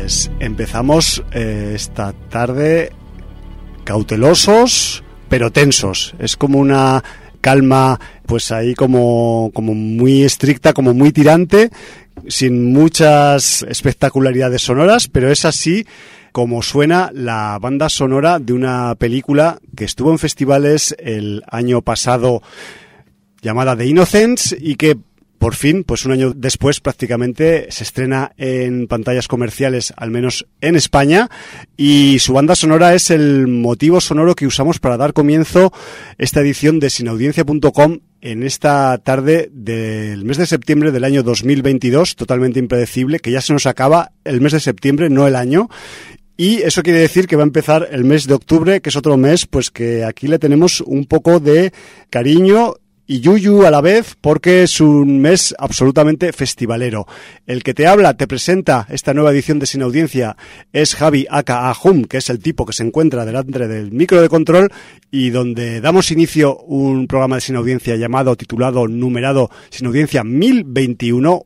Pues empezamos esta tarde cautelosos pero tensos. Es como una calma pues ahí como muy estricta, como muy tirante, sin muchas espectacularidades sonoras, pero es así como suena la banda sonora de una película que estuvo en festivales el año pasado llamada The Innocents y que por fin, pues un año después prácticamente se estrena en pantallas comerciales, al menos en España, y su banda sonora es el motivo sonoro que usamos para dar comienzo esta edición de sinaudiencia.com en esta tarde del mes de septiembre del año 2022, totalmente impredecible, que ya se nos acaba el mes de septiembre, no el año. Y eso quiere decir que va a empezar el mes de octubre, que es otro mes, pues que aquí le tenemos un poco de cariño y yuyu a la vez, porque es un mes absolutamente festivalero. El que te habla, te presenta esta nueva edición de Sin Audiencia, es Javi aka Hum, que es el tipo que se encuentra delante del micro de control y donde damos inicio un programa de Sin Audiencia titulado, numerado Sin Audiencia 1021,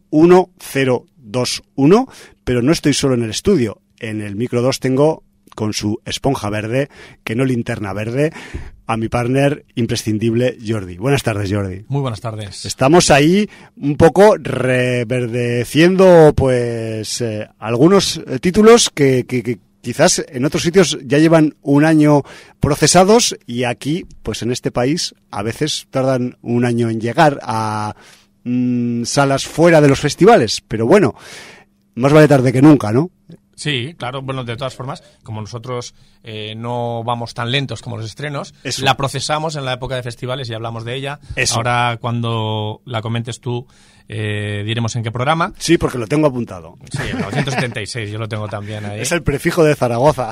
1021, pero no estoy solo en el estudio. En el micro 2 tengo, con su esponja verde, que no linterna verde, a mi partner imprescindible, Jordi. Buenas tardes, Jordi. Muy buenas tardes. Estamos ahí un poco reverdeciendo pues algunos títulos que quizás en otros sitios ya llevan un año procesados y aquí, pues en este país, a veces tardan un año en llegar a salas fuera de los festivales. Pero bueno, más vale tarde que nunca, ¿no? Sí, claro. Bueno, de todas formas, como nosotros no vamos tan lentos como los estrenos, Eso. La procesamos en la época de festivales y hablamos de ella. Eso. Ahora, cuando la comentes tú, diremos en qué programa. Sí, porque lo tengo apuntado. Sí, el 976, yo lo tengo también ahí. Es el prefijo de Zaragoza.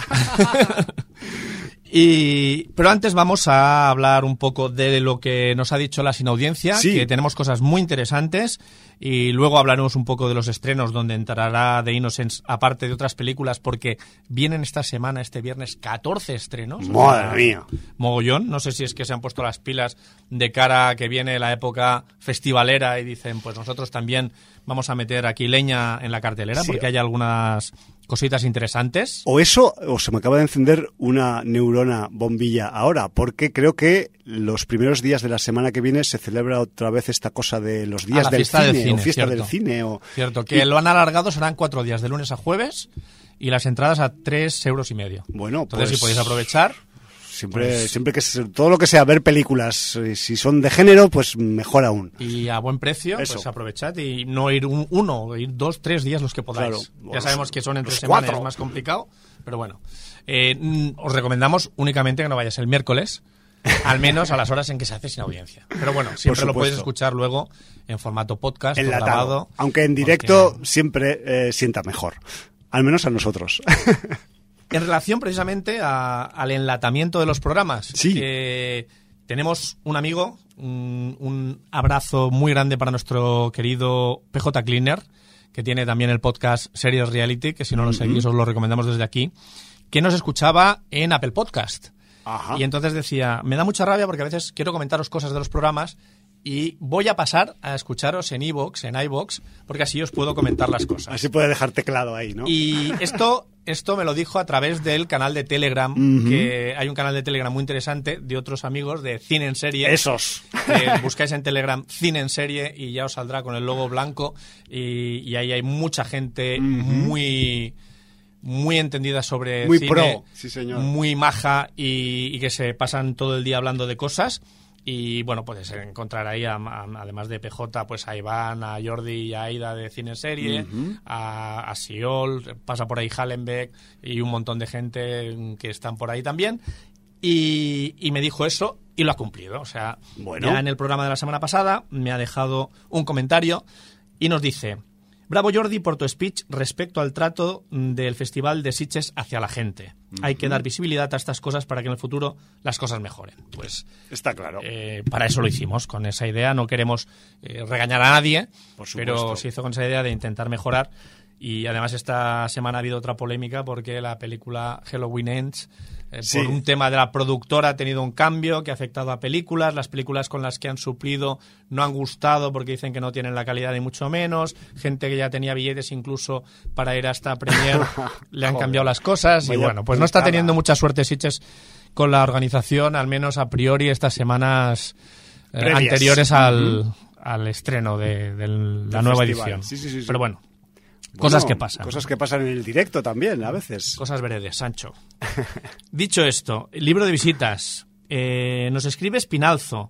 Pero antes vamos a hablar un poco de lo que nos ha dicho la Sinaudiencia, sí, que tenemos cosas muy interesantes, y luego hablaremos un poco de los estrenos, donde entrará The Innocents, aparte de otras películas, porque vienen esta semana, este viernes, 14 estrenos. ¡Madre mía! Mogollón. No sé si es que se han puesto las pilas de cara a que viene la época festivalera y dicen, pues nosotros también vamos a meter aquí leña en la cartelera, sí, porque hay algunas cositas interesantes. O eso, o se me acaba de encender una neurona bombilla ahora, porque creo que los primeros días de la semana que viene se celebra otra vez esta cosa de los días del cine, o fiesta del cine. Cierto, que lo han alargado, serán 4 días, de lunes a jueves, y las entradas a 3,5 €. Bueno, entonces, pues, si podéis aprovechar. Siempre que todo lo que sea ver películas, si son de género, pues mejor aún. Y a buen precio, eso, pues aprovechad y no ir ir 2, 3 días los que podáis. Claro, ya sabemos que son entre 4 semanas, es más complicado, pero bueno. Os recomendamos únicamente que no vayáis el miércoles, al menos a las horas en que se hace Sin Audiencia. Pero bueno, siempre lo podéis escuchar luego en formato podcast, grabado. Aunque en directo siempre sienta mejor, al menos a nosotros. En relación precisamente al enlatamiento de los programas, sí, tenemos un amigo, un abrazo muy grande para nuestro querido PJ Cleaner, que tiene también el podcast Series Reality, que si no lo seguís os lo recomendamos desde aquí, que nos escuchaba en Apple Podcast. Ajá. Y entonces decía, me da mucha rabia porque a veces quiero comentaros cosas de los programas y voy a pasar a escucharos en iVoox, porque así os puedo comentar las cosas. Así puede dejar teclado ahí, ¿no? Y esto me lo dijo a través del canal de Telegram, que hay un canal de Telegram muy interesante de otros amigos de Cine en Serie. Esos. Buscáis en Telegram Cine en Serie y ya os saldrá con el logo blanco y ahí hay mucha gente muy entendida sobre muy cine, pro, sí señor, muy maja y que se pasan todo el día hablando de cosas. Y bueno, puedes encontrar ahí, además de PJ, pues a Iván, a Jordi y a Aida de Cine en Serie, a Siol, pasa por ahí Hallenbeck y un montón de gente que están por ahí también. Y me dijo eso y lo ha cumplido. O sea, ya en el programa de la semana pasada me ha dejado un comentario y nos dice: bravo Jordi por tu speech respecto al trato del Festival de Sitges hacia la gente. Hay que dar visibilidad a estas cosas para que en el futuro las cosas mejoren. Pues está claro. Para eso lo hicimos, con esa idea. No queremos regañar a nadie, por pero se hizo con esa idea de intentar mejorar. Y además esta semana ha habido otra polémica porque la película Halloween Ends, por un tema de la productora, ha tenido un cambio que ha afectado a películas. Las películas con las que han suplido no han gustado porque dicen que no tienen la calidad ni mucho menos. Gente que ya tenía billetes incluso para ir a esta premiere le han cambiado las cosas. Y bueno, pues no está teniendo mucha suerte Sitges con la organización, al menos a priori estas semanas anteriores al estreno de la nueva edición. Sí. Pero bueno, cosas que pasan. Cosas que pasan en el directo también, a veces. Cosas veredes, Sancho. Dicho esto, libro de visitas. Nos escribe Espinalzo,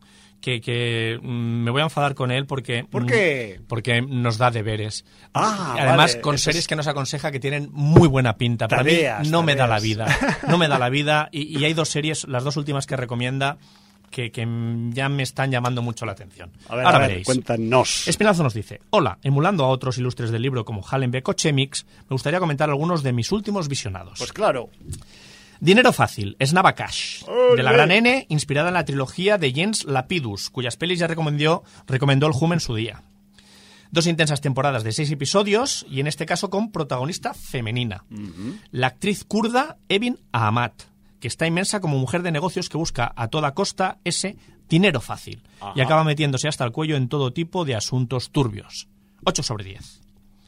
que me voy a enfadar con él porque... ¿Por qué? Porque nos da deberes. vale, Además, con series que nos aconseja que tienen muy buena pinta. Para mí no me da la vida. No me da la vida. Y hay dos series, las dos últimas que recomienda, que ya me están llamando mucho la atención. Ahora veréis. Cuéntanos. Espinazo nos dice: hola, emulando a otros ilustres del libro como Hallenbeck o Chemix, me gustaría comentar algunos de mis últimos visionados. Pues claro. Dinero fácil, Snabba Cash, de la gran N, inspirada en la trilogía de Jens Lapidus, cuyas pelis ya recomendó el Hum en su día. 2 intensas temporadas de 6 episodios, y en este caso con protagonista femenina. La actriz kurda Evin Ahmad, que está inmensa como mujer de negocios que busca a toda costa ese dinero fácil. Ajá. Y acaba metiéndose hasta el cuello en todo tipo de asuntos turbios. 8/10.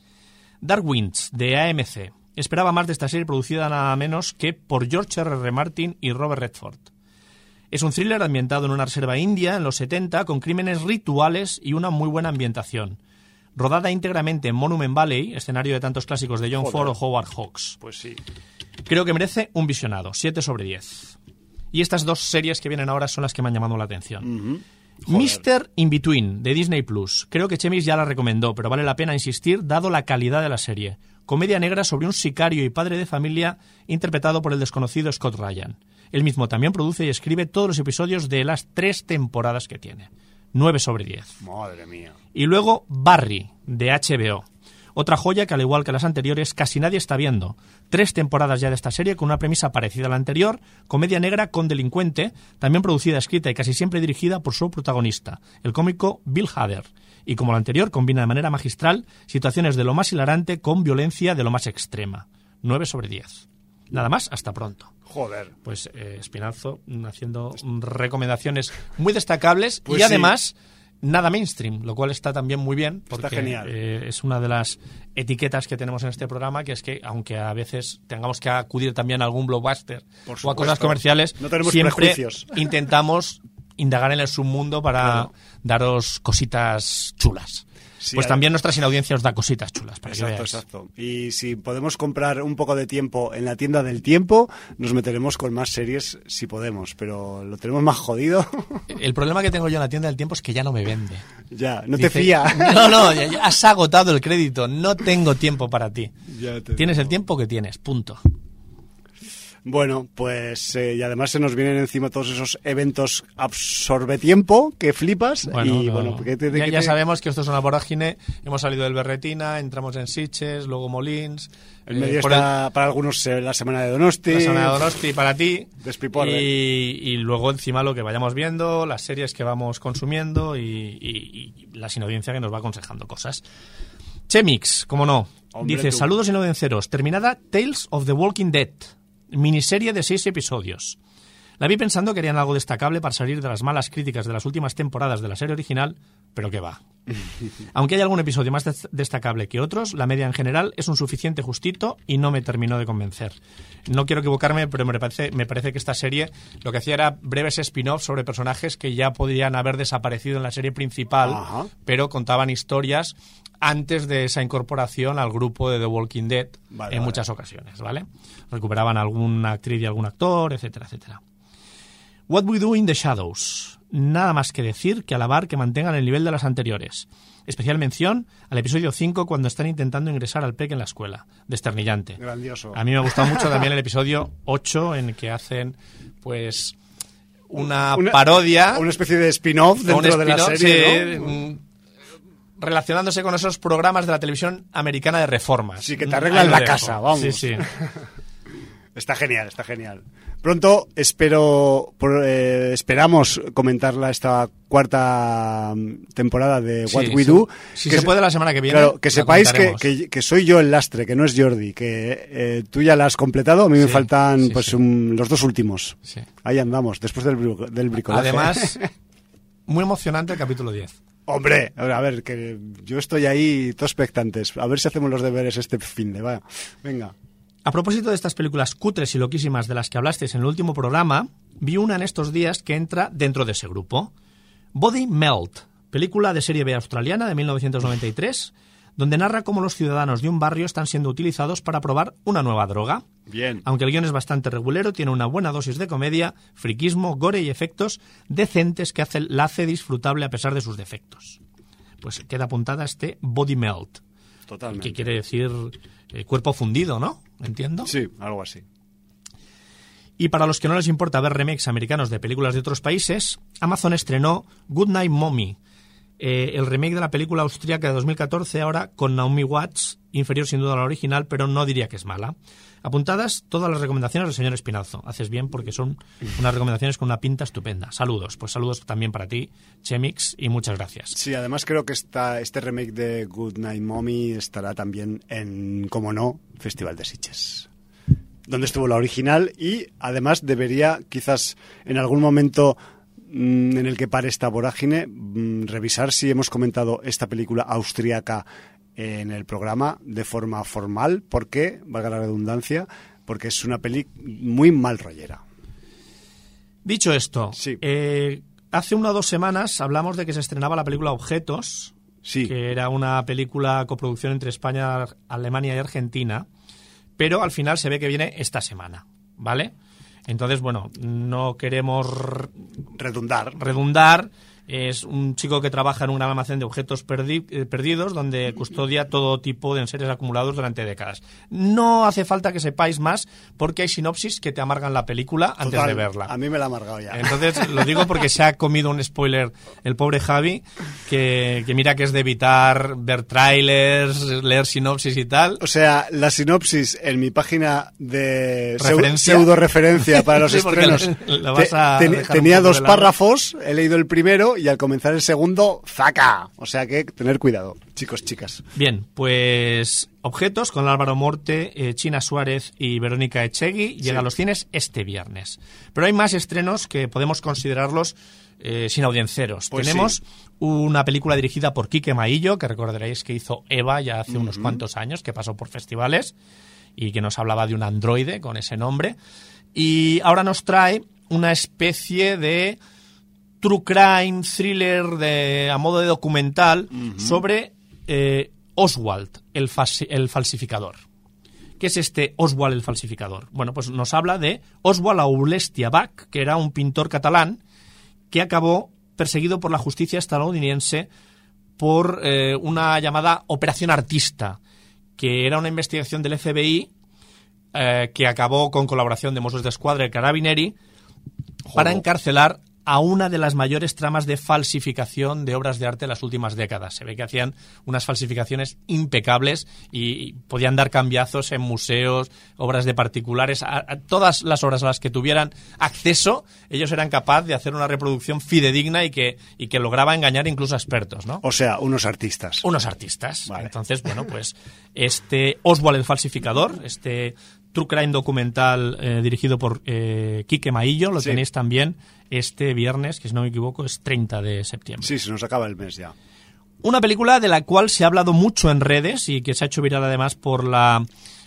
Dark Winds, de AMC. Esperaba más de esta serie producida nada menos que por George R.R. Martin y Robert Redford. Es un thriller ambientado en una reserva india en los 70 con crímenes rituales y una muy buena ambientación. Rodada íntegramente en Monument Valley, escenario de tantos clásicos de John Ford o Howard Hawks. Pues sí. Creo que merece un visionado, 7/10. Y estas dos series que vienen ahora son las que me han llamado la atención. Mr. In-Between, de Disney Plus. Creo que Chemis ya la recomendó, pero vale la pena insistir dado la calidad de la serie. Comedia negra sobre un sicario y padre de familia interpretado por el desconocido Scott Ryan. Él mismo también produce y escribe todos los episodios de las 3 temporadas que tiene. 9/10. Madre mía. Y luego Barry, de HBO. Otra joya que, al igual que las anteriores, casi nadie está viendo. 3 temporadas ya de esta serie con una premisa parecida a la anterior, comedia negra con delincuente, también producida, escrita y casi siempre dirigida por su protagonista, el cómico Bill Hader. Y como la anterior, combina de manera magistral situaciones de lo más hilarante con violencia de lo más extrema. 9/10. Nada más, hasta pronto. Joder. Pues Espinazo haciendo recomendaciones muy destacables pues y además... nada mainstream, lo cual está también muy bien porque está genial. Es una de las etiquetas que tenemos en este programa, que es que aunque a veces tengamos que acudir también a algún blockbuster o a cosas comerciales, no tenemos siempre prejuicios. Intentamos indagar en el submundo para daros cositas chulas. Sí, pues también nuestra sin audiencia os da cositas chulas. Para que veáis. Exacto. Y si podemos comprar un poco de tiempo en la tienda del tiempo, nos meteremos con más series si podemos, pero lo tenemos más jodido. El problema que tengo yo en la tienda del tiempo es que ya no me vende. Ya, no te fía. No, ya has agotado el crédito, no tengo tiempo para ti. Tienes el tiempo que tienes, punto. Bueno, pues y además se nos vienen encima todos esos eventos absorbe tiempo que flipas. Bueno, y bueno, ya sabemos que esto es una vorágine. Hemos salido del Berretina, entramos en Sitges, luego Molins. En medio está para algunos la semana de Donosti. La semana de Donosti para ti. Despiporre. Y luego encima lo que vayamos viendo, las series que vamos consumiendo y la sinaudiencia que nos va aconsejando cosas. Chemix, como no. Hombre, dice: tú. Saludos sinaudiencios. Terminada Tales of the Walking Dead. Miniserie de 6 episodios. La vi pensando que harían algo destacable para salir de las malas críticas de las últimas temporadas de la serie original, pero que va. Aunque hay algún episodio más destacable que otros, la media en general es un suficiente justito y no me terminó de convencer. No quiero equivocarme, pero me parece que esta serie lo que hacía era breves spin-offs sobre personajes que ya podrían haber desaparecido en la serie principal, Ajá. pero contaban historias antes de esa incorporación al grupo de The Walking Dead muchas ocasiones, ¿vale? Recuperaban alguna actriz y algún actor, etcétera, etcétera. What We Do in the Shadows. Nada más que decir que alabar que mantengan el nivel de las anteriores. Especial mención al episodio 5 cuando están intentando ingresar al PEC en la escuela. Desternillante. Grandioso. A mí me ha gustado mucho también el episodio 8 en el que hacen, pues, una parodia. Una especie de spin-off dentro de la serie, sí, ¿no? Relacionándose con esos programas de la televisión americana de reformas. Sí, que te arreglan la casa, vamos. Sí, sí. Está genial, está genial. Pronto esperamos comentarla esta cuarta temporada de What We Do. Si se puede la semana que viene. Claro, que sepáis que soy yo el lastre, que no es Jordi, que tú ya la has completado, a mí me faltan los dos últimos. Sí. Ahí andamos, después del bricolaje. Además, muy emocionante el capítulo 10. Hombre, a ver, que yo estoy ahí todos expectantes. A ver si hacemos los deberes este fin de... Vaya, venga. A propósito de estas películas cutres y loquísimas de las que hablasteis en el último programa, vi una en estos días que entra dentro de ese grupo. Body Melt, película de serie B australiana de 1993, donde narra cómo los ciudadanos de un barrio están siendo utilizados para probar una nueva droga. Bien. Aunque el guión es bastante regulero, tiene una buena dosis de comedia, friquismo, gore y efectos decentes que la hace disfrutable a pesar de sus defectos. Pues queda apuntada este Body Melt. Totalmente. Que quiere decir cuerpo fundido, ¿no? ¿Entiendo? Sí, algo así. Y para los que no les importa ver remakes americanos de películas de otros países, Amazon estrenó Goodnight Mommy, el remake de la película austríaca de 2014, ahora con Naomi Watts, inferior sin duda a la original, pero no diría que es mala. Apuntadas todas las recomendaciones del señor Espinazo. Haces bien porque son unas recomendaciones con una pinta estupenda. Saludos. Pues saludos también para ti, Chemix, y muchas gracias. Sí, además creo que este remake de Goodnight Mommy estará también en, como no, Festival de Sitges, donde estuvo la original, y además debería quizás en algún momento en el que pare esta vorágine revisar si hemos comentado esta película austríaca en el programa de forma formal, porque, valga la redundancia, porque es una peli muy mal rollera. Dicho esto, sí. Hace 1 o 2 semanas hablamos de que se estrenaba la película Objetos, sí, que era una película coproducción entre España, Alemania y Argentina, pero al final se ve que viene esta semana, ¿vale? Entonces, bueno, no queremos redundar. Es un chico que trabaja en un almacén de objetos perdidos, donde custodia todo tipo de enseres acumulados durante décadas. No hace falta que sepáis más, porque hay sinopsis que te amargan la película antes de verla. A mí me la ha amargado ya. Entonces, lo digo porque se ha comido un spoiler el pobre Javi, que mira que es de evitar ver trailers, leer sinopsis y tal. O sea, la sinopsis en mi página de pseudo-referencia para los sí, estrenos tenía 2 párrafos, he leído el primero y al comenzar el segundo, ¡zaca! O sea que tener cuidado, chicos, chicas. Bien, pues Objetos con Álvaro Morte, China Suárez y Verónica Echegui llega a los cines este viernes. Pero hay más estrenos que podemos considerarlos sin audienceros. Pues tenemos una película dirigida por Quique Maillo, que recordaréis que hizo Eva ya hace unos cuantos años, que pasó por festivales y que nos hablaba de un androide con ese nombre. Y ahora nos trae una especie de true crime, thriller a modo de documental sobre Oswald, el falsificador. ¿Qué es este Oswald el falsificador? Bueno, pues nos habla de Oswald Aulestiabac, que era un pintor catalán que acabó perseguido por la justicia estadounidense por una llamada Operación Artista, que era una investigación del FBI que acabó con colaboración de Mossos d'Esquadra y Carabinieri para encarcelar a una de las mayores tramas de falsificación de obras de arte en las últimas décadas. Se ve que hacían unas falsificaciones impecables y podían dar cambiazos en museos, obras de particulares, a todas las obras a las que tuvieran acceso, ellos eran capaces de hacer una reproducción fidedigna y que lograba engañar incluso a expertos, ¿no? O sea, unos artistas. Unos artistas. Vale. Entonces, bueno, pues este Oswald el falsificador, este true crime documental dirigido por Quique Maillo, lo tenéis también este viernes, que si no me equivoco es 30 de septiembre. Sí, se nos acaba el mes ya. Una película de la cual se ha hablado mucho en redes y que se ha hecho viral además por la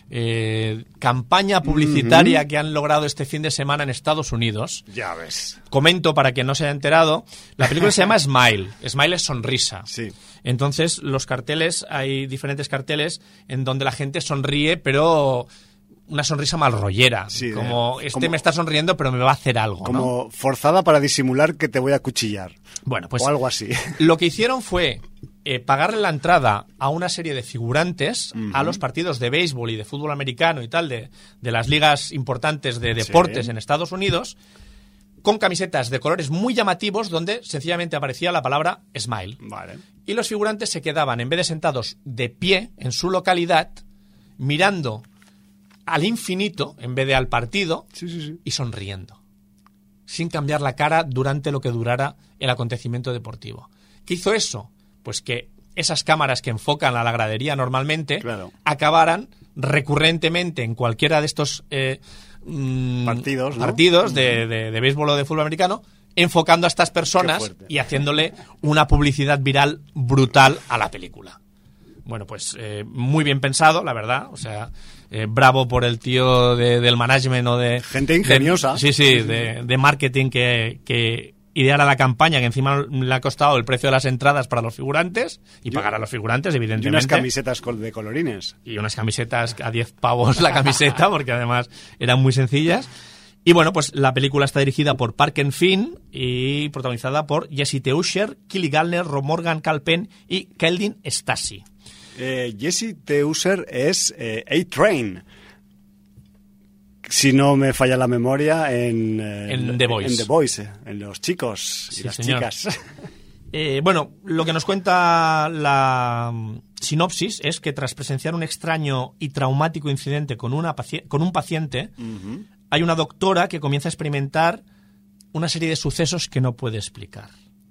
campaña publicitaria que han logrado este fin de semana en Estados Unidos. Ya ves. Comento para quien no se haya enterado, la película se llama Smile. Smile es sonrisa. Sí. Entonces, los carteles, hay diferentes carteles en donde la gente sonríe, pero una sonrisa mal rollera, sí, como me está sonriendo pero me va a hacer algo, como ¿no? Forzada para disimular que te voy a cuchillar. Bueno, pues o algo así. Lo que hicieron fue pagarle la entrada a una serie de figurantes a los partidos de béisbol y de fútbol americano y tal de las ligas importantes de deportes en Estados Unidos, con camisetas de colores muy llamativos donde sencillamente aparecía la palabra Smile. Vale. Y los figurantes se quedaban, en vez de sentados de pie en su localidad, mirando al infinito en vez de al partido y sonriendo, sin cambiar la cara durante lo que durara el acontecimiento deportivo. ¿Qué hizo eso? Pues que esas cámaras que enfocan a la gradería normalmente acabaran recurrentemente en cualquiera de estos partidos, ¿no? partidos de béisbol o de fútbol americano, enfocando a estas personas y haciéndole una publicidad viral brutal a la película. Bueno, pues muy bien pensado, la verdad. O sea, bravo por el tío del management o de... Gente ingeniosa. De marketing que ideara la campaña, que encima le ha costado el precio de las entradas para los figurantes y pagar a los figurantes, evidentemente. Y unas camisetas de colorines. Y unas camisetas a 10 pavos la camiseta, porque además eran muy sencillas. Y bueno, pues la película está dirigida por Parker Finn y protagonizada por Jesse T. Usher, Kelly Gallner, Morgan Calpen y Keldin Stasi. Jesse T. Usher es A-Train, si no me falla la memoria, en The Boys. En The Boys, en los chicos y las chicas. Bueno, lo que nos cuenta la sinopsis es que tras presenciar un extraño y traumático incidente con un paciente, hay una doctora que comienza a experimentar una serie de sucesos que no puede explicar.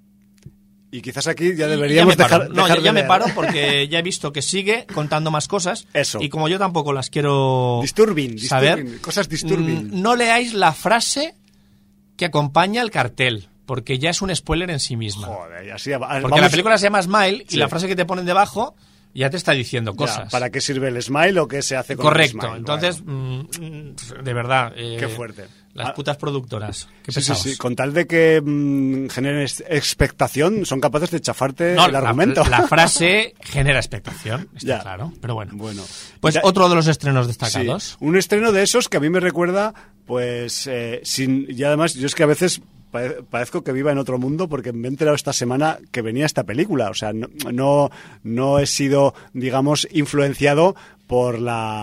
Y quizás aquí ya deberíamos dejar ya me paro porque ya he visto que sigue contando más cosas. Eso. Y como yo tampoco las quiero saber, cosas disturbing. No leáis la frase que acompaña el cartel, porque ya es un spoiler en sí misma. Joder, porque la película se llama Smile y la frase que te ponen debajo ya te está diciendo cosas. Ya, ¿para qué sirve el Smile o qué se hace con el Smile? Correcto. Entonces, de verdad... qué fuerte. Las putas productoras. Qué pesados. Sí. Con tal de que generen expectación, son capaces de chafarte el argumento. La frase genera expectación, está claro. Pero bueno. Pues otro de los estrenos destacados. Sí, un estreno de esos que a mí me recuerda, pues, y además, yo es que a veces parezco que viva en otro mundo porque me he enterado esta semana que venía esta película. O sea, no he sido, digamos, influenciado por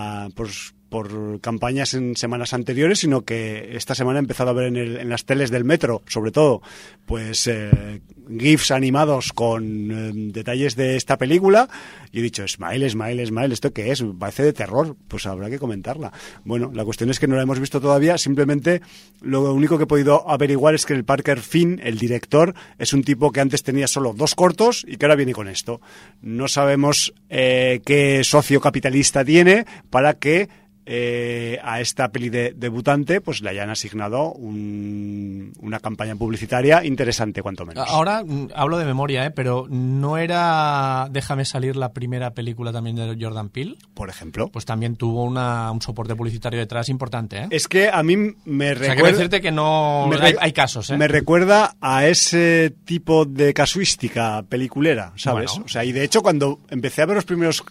campañas en semanas anteriores, sino que esta semana he empezado a ver en las teles del metro, sobre todo, pues GIFs animados con detalles de esta película, y he dicho, Smile, ¿esto qué es? Parece de terror, pues habrá que comentarla. Bueno, la cuestión es que no la hemos visto todavía, simplemente lo único que he podido averiguar es que el Parker Finn, el director, es un tipo que antes tenía solo 2 cortos y que ahora viene con esto. No sabemos qué socio capitalista tiene para que a esta peli debutante pues le hayan asignado una campaña publicitaria interesante, cuanto menos. Ahora hablo de memoria, pero ¿no era Déjame salir la primera película también de Jordan Peele? Por ejemplo. Pues también tuvo un soporte publicitario detrás importante, Es que a mí me recuerda... quiero decirte que no... hay casos, Me recuerda a ese tipo de casuística peliculera, ¿sabes? Bueno. O sea, y de hecho cuando empecé a ver los primeros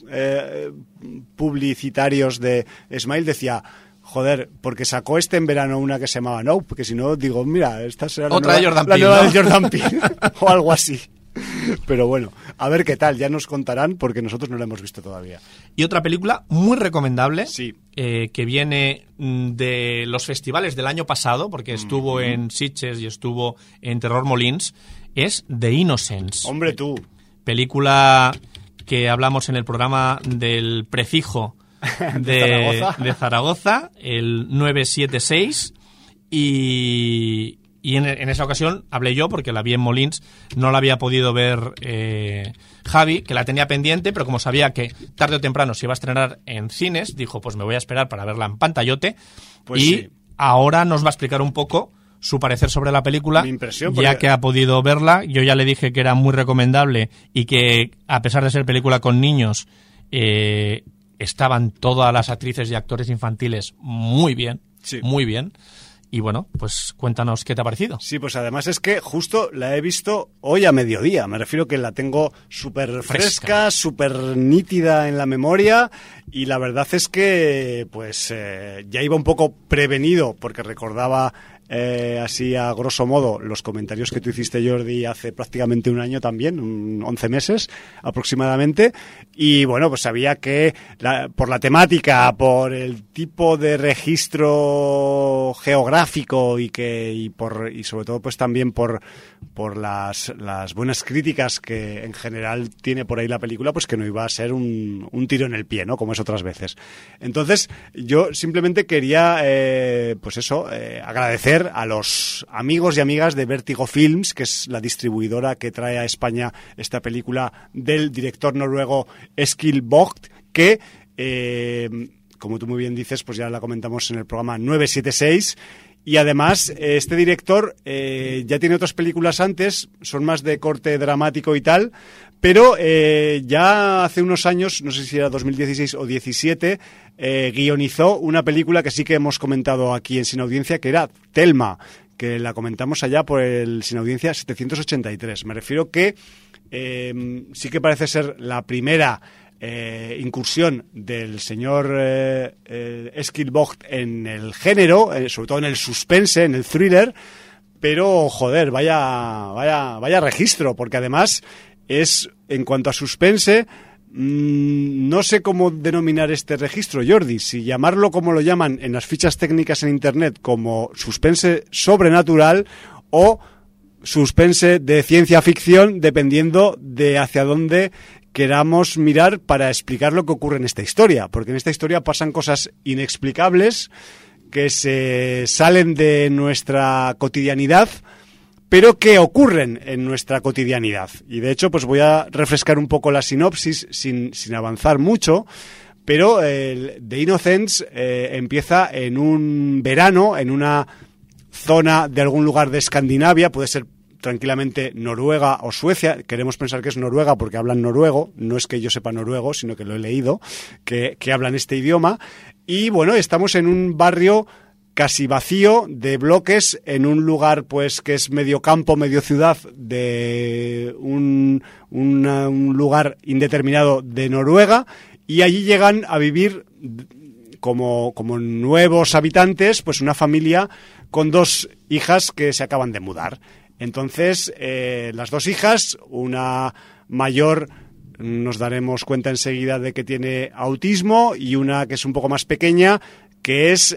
publicitarios de Smile decía, joder, porque sacó en verano una que se llamaba No, porque si no digo, mira, esta será la nueva de Jordan Peele o algo así. Pero bueno, a ver qué tal, ya nos contarán porque nosotros no la hemos visto todavía. Y otra película muy recomendable, sí, que viene de los festivales del año pasado, porque estuvo en Sitges y estuvo en Terror Molins, es The Innocents. Hombre, tú. Película que hablamos en el programa del prefijo de Zaragoza, el 976, y en esa ocasión hablé yo porque la vi en Molins, no la había podido ver Javi, que la tenía pendiente, pero como sabía que tarde o temprano se iba a estrenar en cines, dijo, pues me voy a esperar para verla en pantallote, pues y sí, ahora nos va a explicar un poco su parecer sobre la película, ya que ha podido verla. Yo ya le dije que era muy recomendable y que, a pesar de ser película con niños, estaban todas las actrices y actores infantiles muy bien, muy bien. Y bueno, pues cuéntanos qué te ha parecido. Sí, pues además es que justo la he visto hoy a mediodía. Me refiero que la tengo súper fresca, súper nítida en la memoria. Y la verdad es que pues ya iba un poco prevenido porque recordaba así a grosso modo los comentarios que tú hiciste, Jordi, hace prácticamente un año también, 11 meses aproximadamente, y bueno, pues sabía que por la temática, por el tipo de registro geográfico y sobre todo pues también por las buenas críticas que en general tiene por ahí la película, pues que no iba a ser un tiro en el pie, ¿no? Como es otras veces. Entonces, yo simplemente quería, agradecer a los amigos y amigas de Vértigo Films, que es la distribuidora que trae a España esta película del director noruego Eskil Vogt, que, como tú muy bien dices, pues ya la comentamos en el programa 976. Y además, este director ya tiene otras películas antes, son más de corte dramático y tal, pero ya hace unos años, no sé si era 2016 o 17, guionizó una película que sí que hemos comentado aquí en Sin Audiencia, que era Thelma, que la comentamos allá por el Sin Audiencia 783. Me refiero que sí que parece ser la primera incursión del señor Eskil Vogt en el género, sobre todo en el suspense, en el thriller, pero joder, vaya registro, porque además es, en cuanto a suspense, no sé cómo denominar este registro, Jordi, si llamarlo como lo llaman en las fichas técnicas en internet, como suspense sobrenatural o suspense de ciencia ficción, dependiendo de hacia dónde queramos mirar para explicar lo que ocurre en esta historia, porque en esta historia pasan cosas inexplicables que se salen de nuestra cotidianidad, pero que ocurren en nuestra cotidianidad. Y de hecho, pues voy a refrescar un poco la sinopsis sin avanzar mucho, pero The Innocents empieza en un verano, en una zona de algún lugar de Escandinavia, puede ser tranquilamente Noruega o Suecia. Queremos pensar que es Noruega porque hablan noruego, no es que yo sepa noruego, sino que lo he leído, que hablan este idioma. Y bueno, estamos en un barrio casi vacío de bloques, en un lugar pues que es medio campo, medio ciudad, de un lugar indeterminado de Noruega, y allí llegan a vivir como nuevos habitantes, pues una familia con 2 hijas que se acaban de mudar. Entonces, las 2 hijas, una mayor, nos daremos cuenta enseguida de que tiene autismo, y una que es un poco más pequeña, que es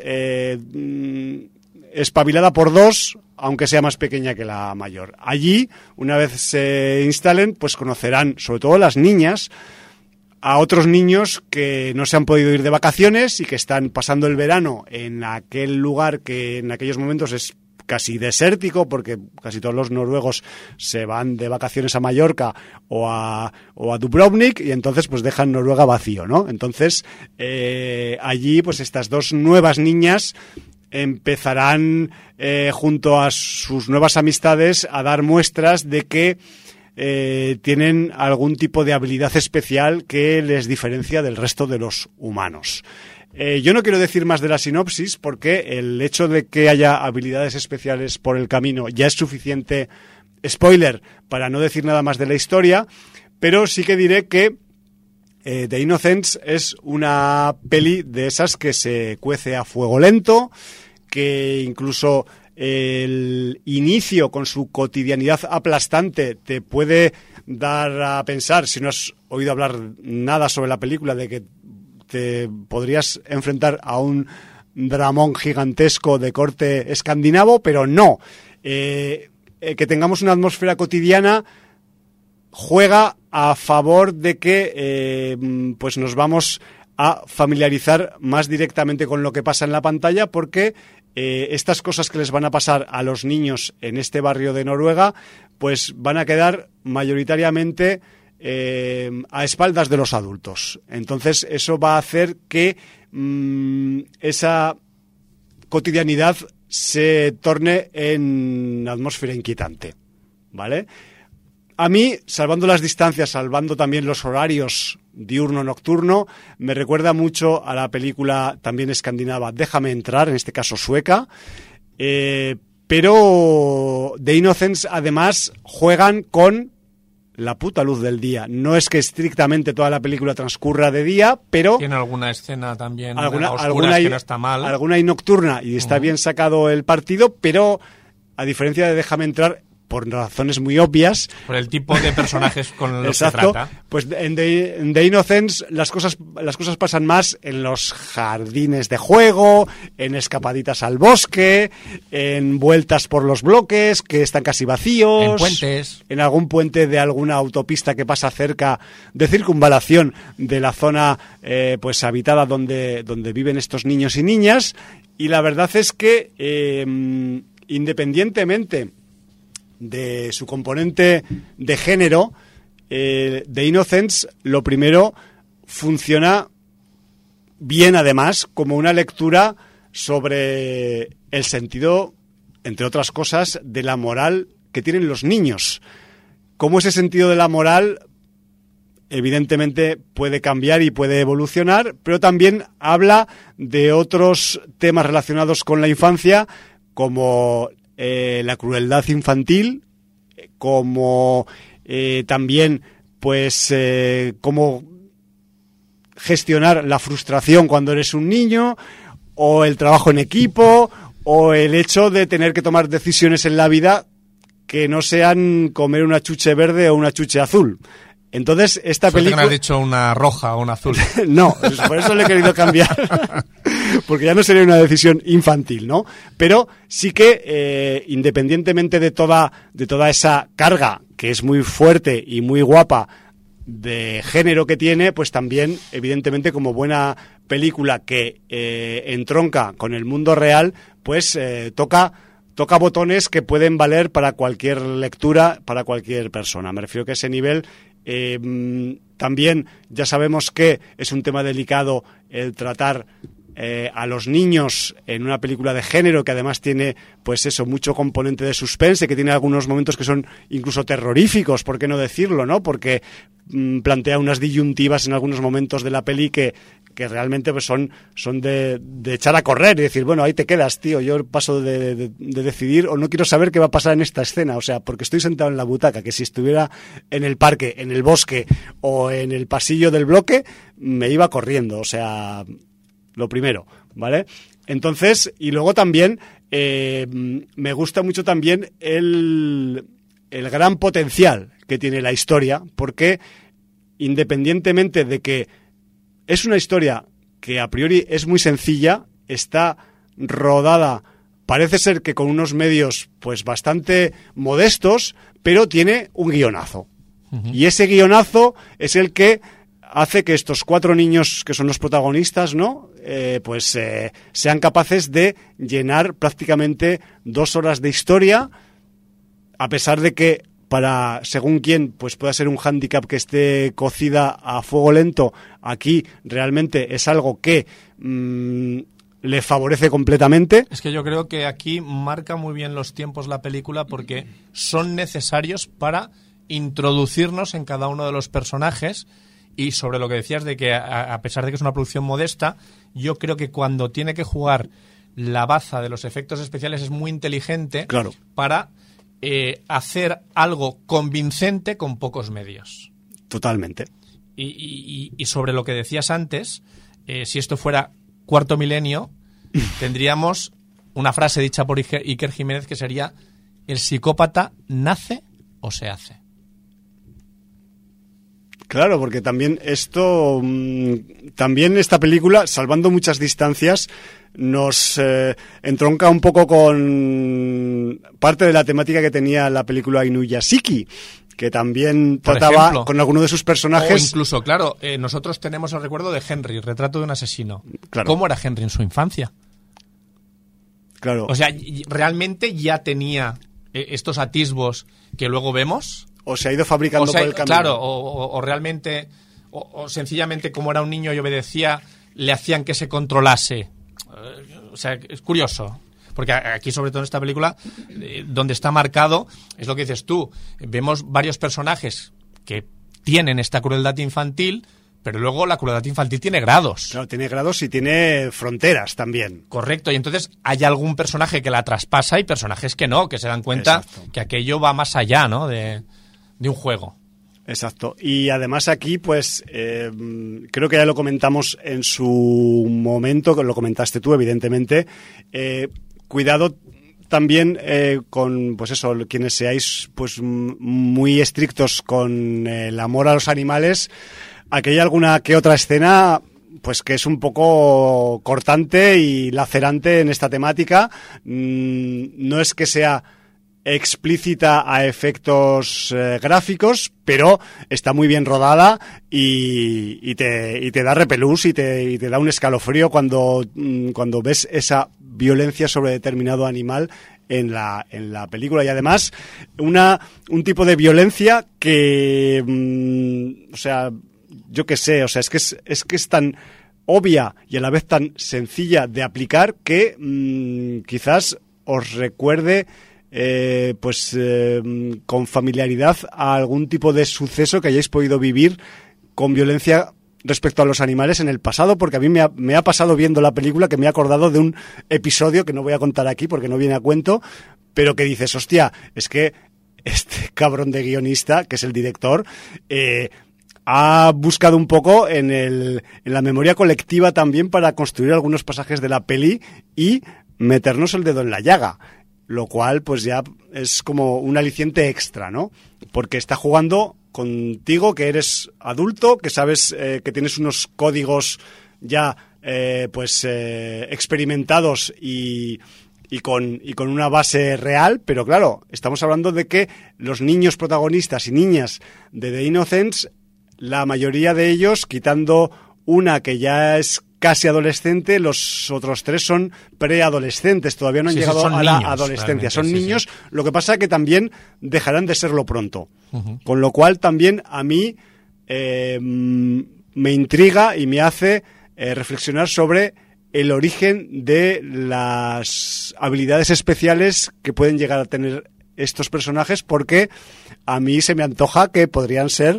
espabilada por 2, aunque sea más pequeña que la mayor. Allí, una vez se instalen, pues conocerán, sobre todo las niñas, a otros niños que no se han podido ir de vacaciones y que están pasando el verano en aquel lugar que en aquellos momentos es casi desértico, porque casi todos los noruegos se van de vacaciones a Mallorca o a Dubrovnik, y entonces pues dejan Noruega vacío, ¿no? Entonces allí pues estas 2 nuevas niñas empezarán junto a sus nuevas amistades a dar muestras de que tienen algún tipo de habilidad especial que les diferencia del resto de los humanos. Yo no quiero decir más de la sinopsis, porque el hecho de que haya habilidades especiales por el camino ya es suficiente spoiler para no decir nada más de la historia, pero sí que diré que The Innocents es una peli de esas que se cuece a fuego lento, que incluso el inicio con su cotidianidad aplastante te puede dar a pensar, si no has oído hablar nada sobre la película, de que te podrías enfrentar a un dramón gigantesco de corte escandinavo, pero no. Que tengamos una atmósfera cotidiana juega a favor de que pues nos vamos a familiarizar más directamente con lo que pasa en la pantalla, porque estas cosas que les van a pasar a los niños en este barrio de Noruega pues van a quedar mayoritariamente a espaldas de los adultos. Entonces eso va a hacer que esa cotidianidad se torne en atmósfera inquietante, ¿vale? A mí, salvando las distancias, salvando también los horarios diurno-nocturno, me recuerda mucho a la película también escandinava Déjame entrar, en este caso sueca, pero The Innocents además juegan con la puta luz del día. No es que estrictamente toda la película transcurra de día, pero... Tiene alguna escena también alguna que no está mal. Alguna hay nocturna y está bien sacado el partido, pero a diferencia de Déjame entrar, por razones muy obvias... Por el tipo de personajes con los que trata. Pues en The Innocents las cosas pasan más en los jardines de juego, en escapaditas al bosque, en vueltas por los bloques que están casi vacíos... En puentes. En algún puente de alguna autopista que pasa cerca de circunvalación de la zona pues habitada donde viven estos niños y niñas. Y la verdad es que independientemente de su componente de género, The Innocents, lo primero, funciona bien además como una lectura sobre el sentido, entre otras cosas, de la moral que tienen los niños. Cómo ese sentido de la moral evidentemente puede cambiar y puede evolucionar, pero también habla de otros temas relacionados con la infancia, como la crueldad infantil, como también pues cómo gestionar la frustración cuando eres un niño, o el trabajo en equipo, o el hecho de tener que tomar decisiones en la vida que no sean comer una chuche verde o una chuche azul. Entonces, esta película... que no has dicho una roja o una azul. No, por eso le he querido cambiar. Porque ya no sería una decisión infantil, ¿no? Pero sí que, independientemente de toda esa carga, que es muy fuerte y muy guapa, de género que tiene, pues también, evidentemente, como buena película que entronca con el mundo real, pues toca botones que pueden valer para cualquier lectura, para cualquier persona. Me refiero que ese nivel... también ya sabemos que es un tema delicado el tratar a los niños en una película de género, que además tiene pues eso, mucho componente de suspense, que tiene algunos momentos que son incluso terroríficos, ¿por qué no decirlo?, ¿no? Porque plantea unas disyuntivas en algunos momentos de la peli que realmente pues son de echar a correr y decir, bueno, ahí te quedas, tío, yo paso de decidir, o no quiero saber qué va a pasar en esta escena, o sea, porque estoy sentado en la butaca, que si estuviera en el parque, en el bosque o en el pasillo del bloque, me iba corriendo, o sea, lo primero, ¿vale? Entonces, y luego también me gusta mucho también el gran potencial que tiene la historia, porque independientemente de que es una historia que a priori es muy sencilla, está rodada, parece ser que con unos medios pues bastante modestos, pero tiene un guionazo. Uh-huh. Y ese guionazo es el que hace que estos 4 niños que son los protagonistas, ¿no? Sean capaces de llenar prácticamente 2 horas de historia, a pesar de que para según quién pues pueda ser un hándicap que esté cocida a fuego lento, aquí realmente es algo que le favorece completamente. Es que yo creo que aquí marca muy bien los tiempos la película, porque son necesarios para introducirnos en cada uno de los personajes. Y sobre lo que decías de que a pesar de que es una producción modesta, yo creo que cuando tiene que jugar la baza de los efectos especiales es muy inteligente, claro, para hacer algo convincente con pocos medios. Totalmente. Y sobre lo que decías antes, si esto fuera Cuarto Milenio, tendríamos una frase dicha por Iker Jiménez que sería: ¿el psicópata nace o se hace? Claro, porque también también esta película, salvando muchas distancias, nos entronca un poco con parte de la temática que tenía la película Inuyashiki, que también trataba con alguno de sus personajes. O incluso, claro, nosotros tenemos el recuerdo de Henry, Retrato de un asesino. Claro. ¿Cómo era Henry en su infancia? Claro. O sea, ¿realmente ya tenía estos atisbos que luego vemos? O se ha ido fabricando por el camino. Claro, o realmente, o sencillamente como era un niño y obedecía, le hacían que se controlase. O sea, es curioso. Porque aquí, sobre todo en esta película, donde está marcado, es lo que dices tú, vemos varios personajes que tienen esta crueldad infantil, pero luego la crueldad infantil tiene grados. Claro, tiene grados y tiene fronteras también. Correcto, y entonces hay algún personaje que la traspasa y personajes que no, que se dan cuenta. Exacto. Que aquello va más allá, ¿no?, de un juego. Exacto. Y además aquí, pues, creo que ya lo comentamos en su momento, lo comentaste tú, evidentemente. Cuidado también con, pues eso, quienes seáis pues muy estrictos con el amor a los animales. Aquí hay alguna que otra escena pues que es un poco cortante y lacerante en esta temática. No es que sea explícita a efectos gráficos, pero está muy bien rodada y te da repelús y te da un escalofrío cuando ves esa violencia sobre determinado animal en la película. Y además un tipo de violencia que o sea, yo qué sé, o sea, es que es tan obvia y a la vez tan sencilla de aplicar que quizás os recuerde con familiaridad a algún tipo de suceso que hayáis podido vivir con violencia respecto a los animales en el pasado, porque a mí me ha pasado viendo la película que me he acordado de un episodio que no voy a contar aquí porque no viene a cuento, pero que dices, hostia, es que este cabrón de guionista, que es el director, ha buscado un poco en la memoria colectiva también para construir algunos pasajes de la peli y meternos el dedo en la llaga. Lo cual, pues ya es como un aliciente extra, ¿no? Porque está jugando contigo, que eres adulto, que sabes que tienes unos códigos ya experimentados y con una base real, pero claro, estamos hablando de que los niños protagonistas y niñas de The Innocents, la mayoría de ellos, quitando una que ya es casi adolescente, los otros 3 son preadolescentes, todavía no han llegado a la adolescencia, son niños, lo que pasa que también dejarán de serlo pronto, con lo cual también a mí me intriga y me hace reflexionar sobre el origen de las habilidades especiales que pueden llegar a tener estos personajes, porque a mí se me antoja que podrían ser...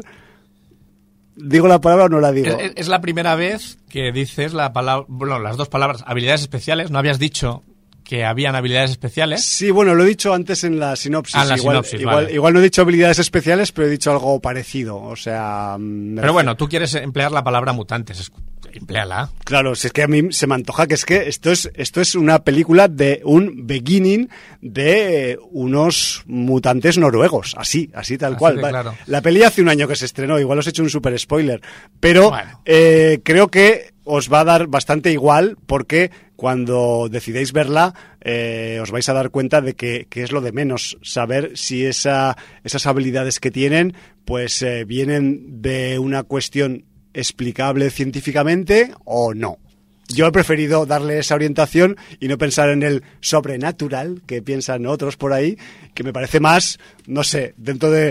¿Digo la palabra o no la digo? Es la primera vez que dices la palabra, bueno, las dos palabras, habilidades especiales. No habías dicho que habían habilidades especiales. Sí, bueno, lo he dicho antes en la sinopsis. Vale. Igual no he dicho habilidades especiales, pero he dicho algo parecido. O sea... Pero bueno, tú quieres emplear la palabra mutantes. Empléala. Claro, si es que a mí se me antoja que es que esto es una película de un beginning de unos mutantes noruegos, así tal cual. Claro. La peli hace un año que se estrenó, igual os he hecho un super spoiler, pero bueno. Creo que os va a dar bastante igual, porque cuando decidéis verla os vais a dar cuenta de que es lo de menos, saber si esas habilidades que tienen pues vienen de una cuestión explicable científicamente o no. Yo he preferido darle esa orientación y no pensar en el sobrenatural que piensan otros por ahí, que me parece más, no sé, dentro de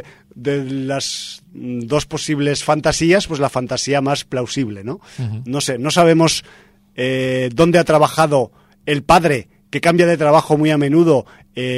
las dos posibles fantasías, pues la fantasía más plausible, ¿no? Uh-huh. No sé, no sabemos dónde ha trabajado el padre, que cambia de trabajo muy a menudo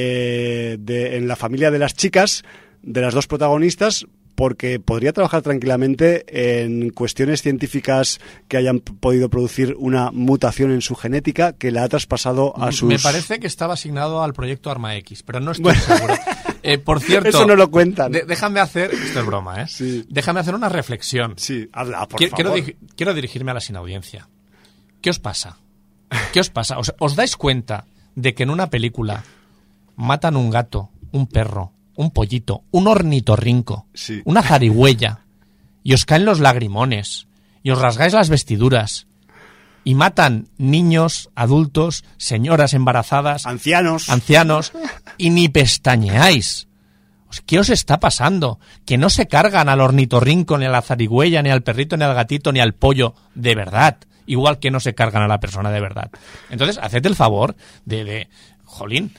en la familia de las chicas, de las dos protagonistas, porque podría trabajar tranquilamente en cuestiones científicas que hayan podido producir una mutación en su genética que la ha traspasado a sus... Me parece que estaba asignado al proyecto Arma X, pero no estoy seguro. Por cierto... Eso no lo cuentan. Déjame hacer... Esto es broma, ¿eh? Sí. Déjame hacer una reflexión. Sí, hazla, por favor. Quiero dirigirme a la sinaudiencia. ¿Qué os pasa? ¿Qué os pasa? ¿Os dais cuenta de que en una película matan un gato, un perro, un pollito, un ornitorrinco, sí, una zarigüeya, y os caen los lagrimones, y os rasgáis las vestiduras, y matan niños, adultos, señoras embarazadas, ancianos, y ni pestañeáis? ¿Qué os está pasando? Que no se cargan al ornitorrinco, ni a la zarigüeya, ni al perrito, ni al gatito, ni al pollo de verdad, igual que no se cargan a la persona de verdad. Entonces, haced el favor jolín,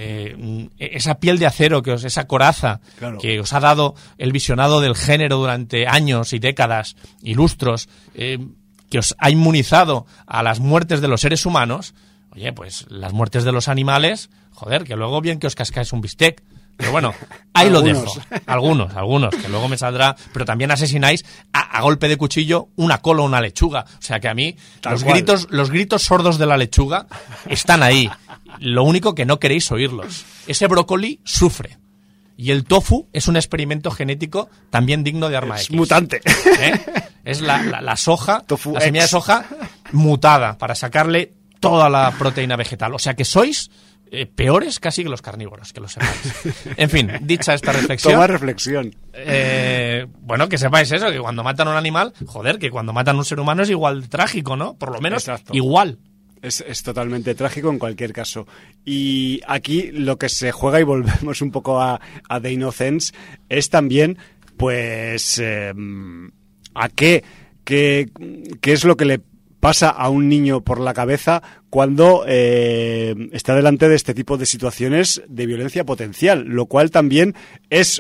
esa piel de acero, esa coraza, claro, que os ha dado el visionado del género durante años y décadas y lustros, que os ha inmunizado a las muertes de los seres humanos. Oye, pues las muertes de los animales, joder, que luego bien que os cascáis un bistec. Pero bueno, ahí lo dejo. Algunos, que luego me saldrá. Pero también asesináis a golpe de cuchillo una cola o una lechuga. O sea que a mí los gritos sordos de la lechuga están ahí. Lo único que no queréis oírlos. Ese brócoli sufre. Y el tofu es un experimento genético también digno de arma Es X. mutante. Es la soja, Tofu la semilla de X. soja mutada para sacarle toda la proteína vegetal. O sea que sois peores casi que los carnívoros, que lo sepáis. En fin, dicha esta reflexión... Toma reflexión. Bueno, que sepáis eso, que cuando matan a un animal, joder, que cuando matan a un ser humano es igual trágico, ¿no? Por lo menos Exacto. igual. Es totalmente trágico en cualquier caso. Y aquí lo que se juega, y volvemos un poco a The Innocents, es también, pues, a qué es lo que le pasa a un niño por la cabeza cuando está delante de este tipo de situaciones de violencia potencial, lo cual también es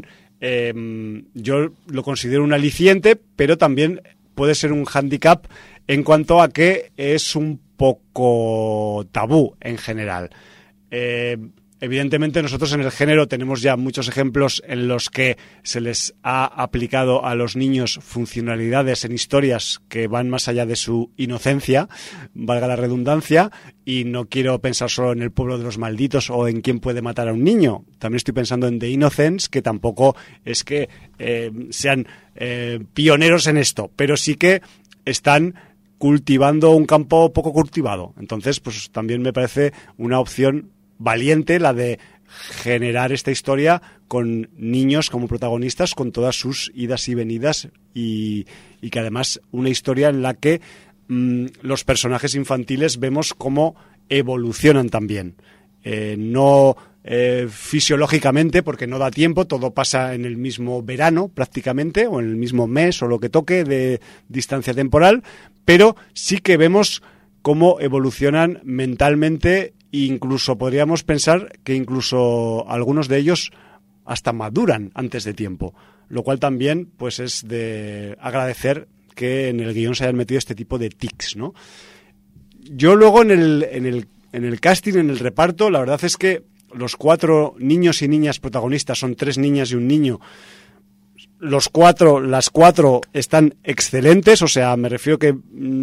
yo lo considero un aliciente, pero también puede ser un hándicap en cuanto a que es un poco tabú en general. Evidentemente nosotros en el género tenemos ya muchos ejemplos en los que se les ha aplicado a los niños funcionalidades en historias que van más allá de su inocencia, valga la redundancia, y no quiero pensar solo en El pueblo de los malditos o en quién puede matar a un niño. También estoy pensando en The Innocents, que tampoco es que sean pioneros en esto, pero sí que están cultivando un campo poco cultivado. Entonces, pues también me parece una opción valiente la de generar esta historia con niños como protagonistas, con todas sus idas y venidas, y que además una historia en la que los personajes infantiles vemos cómo evolucionan también. No fisiológicamente, porque no da tiempo, todo pasa en el mismo verano prácticamente, o en el mismo mes, o lo que toque de distancia temporal, pero sí que vemos cómo evolucionan mentalmente. Incluso podríamos pensar que incluso algunos de ellos hasta maduran antes de tiempo, lo cual también pues es de agradecer que en el guión se hayan metido este tipo de tics, ¿no? Yo luego en el casting, en el reparto, la verdad es que los 4 niños y niñas protagonistas, son 3 niñas y un niño, las 4 están excelentes, o sea, me refiero que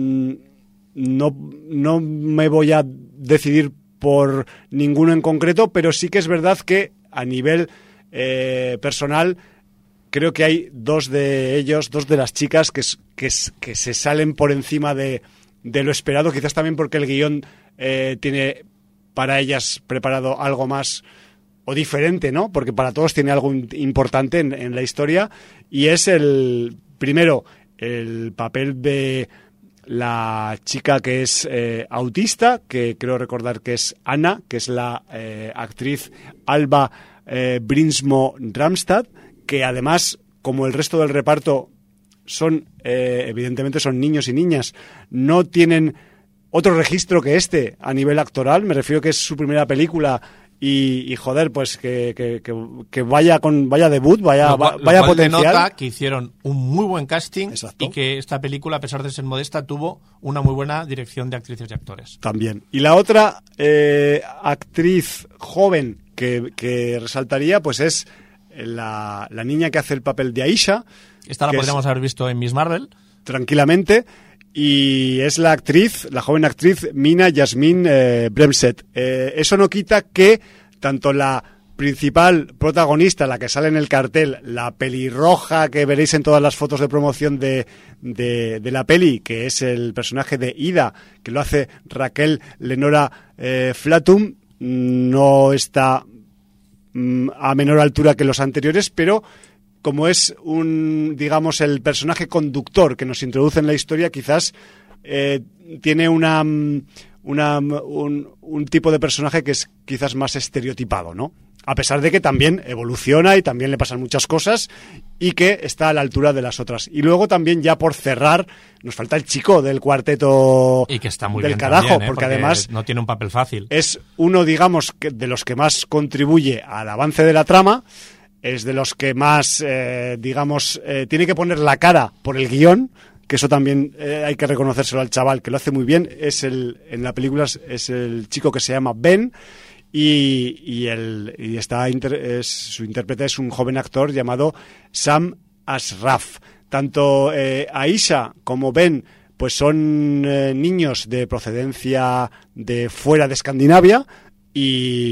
no me voy a decidir por ninguno en concreto, pero sí que es verdad que a nivel personal creo que hay 2 de ellos, 2 de las chicas que se salen por encima de lo esperado, quizás también porque el guión tiene para ellas preparado algo más o diferente, ¿no? Porque para todos tiene algo importante en la historia, y es el papel de la chica que es autista, que creo recordar que es Anna, que es la actriz Alba Brinsmo-Ramstad, que además, como el resto del reparto son evidentemente son niños y niñas, no tienen otro registro que este a nivel actoral. Me refiero que es su primera película y joder, pues que vaya debut, vaya potencial. Denota que hicieron un muy buen casting. Exacto. Y que esta película, a pesar de ser modesta, tuvo una muy buena dirección de actrices y actores. También. Y la otra actriz joven que resaltaría, pues es la niña que hace el papel de Aisha. Esta la podríamos haber visto en Miss Marvel. Tranquilamente. Y es la joven actriz Mina Yasmin Bremset. Eso no quita que tanto la principal protagonista, la que sale en el cartel, la pelirroja que veréis en todas las fotos de promoción de la peli, que es el personaje de Ida, que lo hace Raquel Lenora Flatum, no está a menor altura que los anteriores, pero como es el personaje conductor que nos introduce en la historia, quizás tiene un tipo de personaje que es quizás más estereotipado, ¿no? A pesar de que también evoluciona y también le pasan muchas cosas y que está a la altura de las otras. Y luego también, ya por cerrar, nos falta el chico del cuarteto y que está muy del bien carajo, también, porque además no tiene un papel fácil. Es uno, de los que más contribuye al avance de la trama. Es de los que más, tiene que poner la cara por el guión, que eso también hay que reconocérselo al chaval, que lo hace muy bien. En la película es el chico que se llama Ben, y su intérprete es un joven actor llamado Sam Ashraf. Tanto Aisha como Ben pues son niños de procedencia de fuera de Escandinavia, y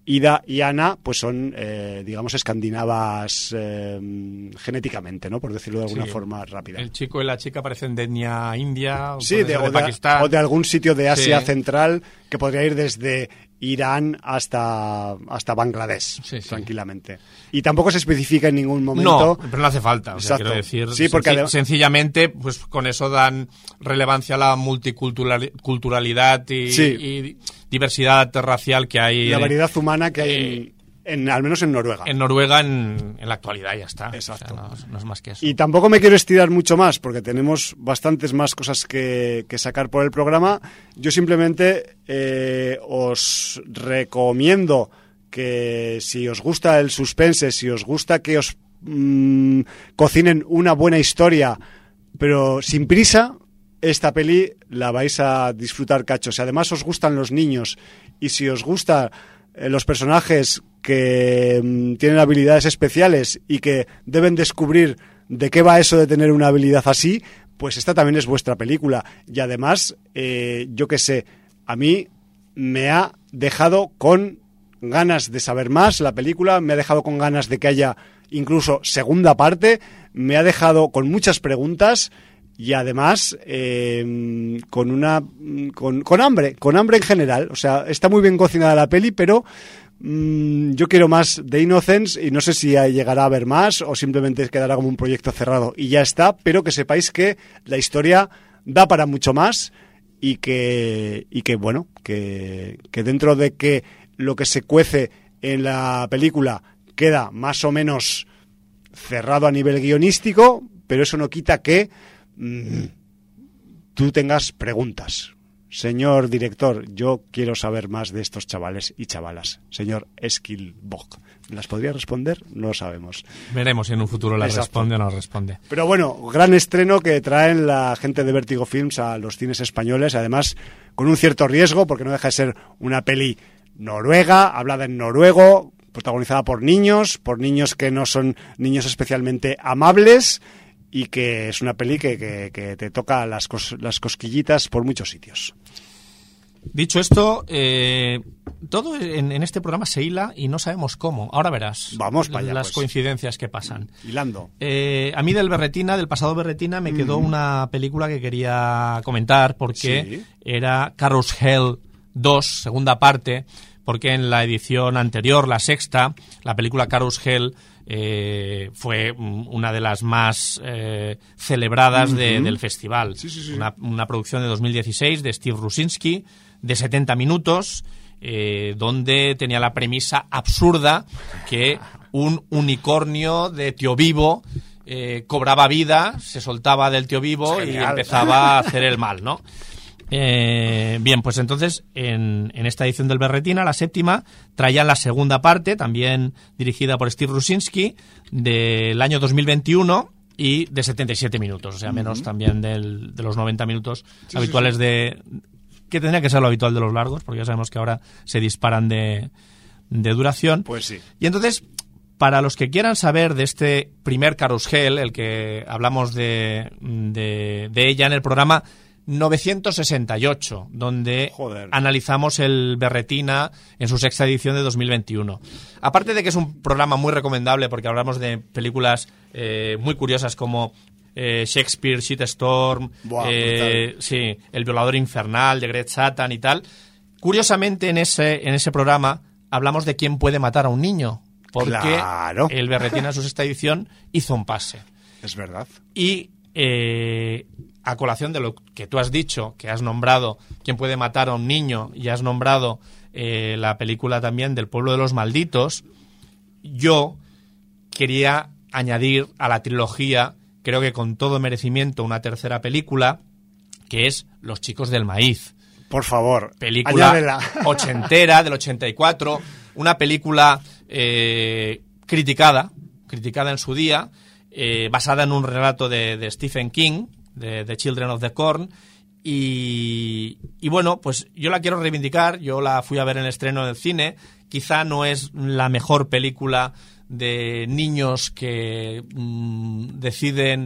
Ida y Ana pues son, digamos, escandinavas genéticamente, ¿no? Por decirlo de alguna forma rápida. El chico y la chica parecen de etnia india, sí, de Pakistán. O de algún sitio de Asia Central, que podría ir desde Irán hasta Bangladesh, tranquilamente. Y tampoco se especifica en ningún momento. No, pero no hace falta. O sea, quiero decir, porque sencillamente, pues con eso dan relevancia a la multiculturalidad y diversidad racial que hay. La variedad humana que hay al menos en Noruega. En Noruega en la actualidad ya está. Exacto. O sea, no es más que eso. Y tampoco me quiero estirar mucho más, porque tenemos bastantes más cosas que sacar por el programa. Yo simplemente os recomiendo que si os gusta el suspense, si os gusta que os cocinen una buena historia, pero sin prisa, esta peli la vais a disfrutar cacho. Si además os gustan los niños y si os gustan los personajes que tienen habilidades especiales y que deben descubrir de qué va eso de tener una habilidad así, pues esta también es vuestra película. Y además, yo qué sé, a mí me ha dejado con ganas de saber más la película, me ha dejado con ganas de que haya incluso segunda parte, me ha dejado con muchas preguntas y además con hambre en general. O sea, está muy bien cocinada la peli, pero yo quiero más de Innocence y no sé si llegará a haber más o simplemente quedará como un proyecto cerrado y ya está, pero que sepáis que la historia da para mucho más y que bueno, que dentro de que lo que se cuece en la película queda más o menos cerrado a nivel guionístico, pero eso no quita que tú tengas preguntas. Señor director, yo quiero saber más de estos chavales y chavalas. Señor Eskilbog, ¿las podría responder? No lo sabemos. Veremos si en un futuro las responde o no responde. Pero bueno, gran estreno que traen la gente de Vértigo Films a los cines españoles, además con un cierto riesgo, porque no deja de ser una peli noruega, hablada en noruego, protagonizada por niños que no son niños especialmente amables, y que es una peli que te toca las cosquillitas por muchos sitios. Dicho esto, todo en este programa se hila y no sabemos cómo. Ahora verás. Vamos para allá, las coincidencias que pasan. Hilando. A mí del pasado Berretina, me quedó una película que quería comentar porque era Carousel 2, segunda parte, porque en la edición anterior, la sexta, la película Carousel fue una de las más celebradas del festival. Sí. Una producción de 2016 de Steve Rusinski, de 70 minutos, donde tenía la premisa absurda que un unicornio de tío vivo cobraba vida, se soltaba del tío vivo y empezaba a hacer el mal, ¿no? Bien, pues entonces en esta edición del Berretina, la séptima, traían la segunda parte, también dirigida por Steve Rusinski, del año 2021 y de 77 minutos, o sea, menos también de los 90 minutos habituales que tendría que ser lo habitual de los largos, porque ya sabemos que ahora se disparan de duración. Pues sí. Y entonces, para los que quieran saber de este primer Carousel, el que hablamos de ella en el programa 968, donde analizamos el Berretina en su sexta edición de 2021. Aparte de que es un programa muy recomendable porque hablamos de películas muy curiosas como Shakespeare, Shitstorm, El violador infernal de Greg Satan y tal. Curiosamente en ese programa hablamos de quién puede matar a un niño, porque el Berretina en su sexta edición hizo un pase. Es verdad. Y a colación de lo que tú has dicho, que has nombrado quién puede matar a un niño y has nombrado la película también del Pueblo de los Malditos, yo quería añadir a la trilogía, creo que con todo merecimiento, una tercera película, que es Los chicos del maíz. Por favor, película añádela. Ochentera, del 84, una película criticada en su día, basada en un relato de Stephen King, de The Children of the Corn, y bueno, pues yo la quiero reivindicar. Yo la fui a ver en el estreno del cine. Quizá no es la mejor película de niños que deciden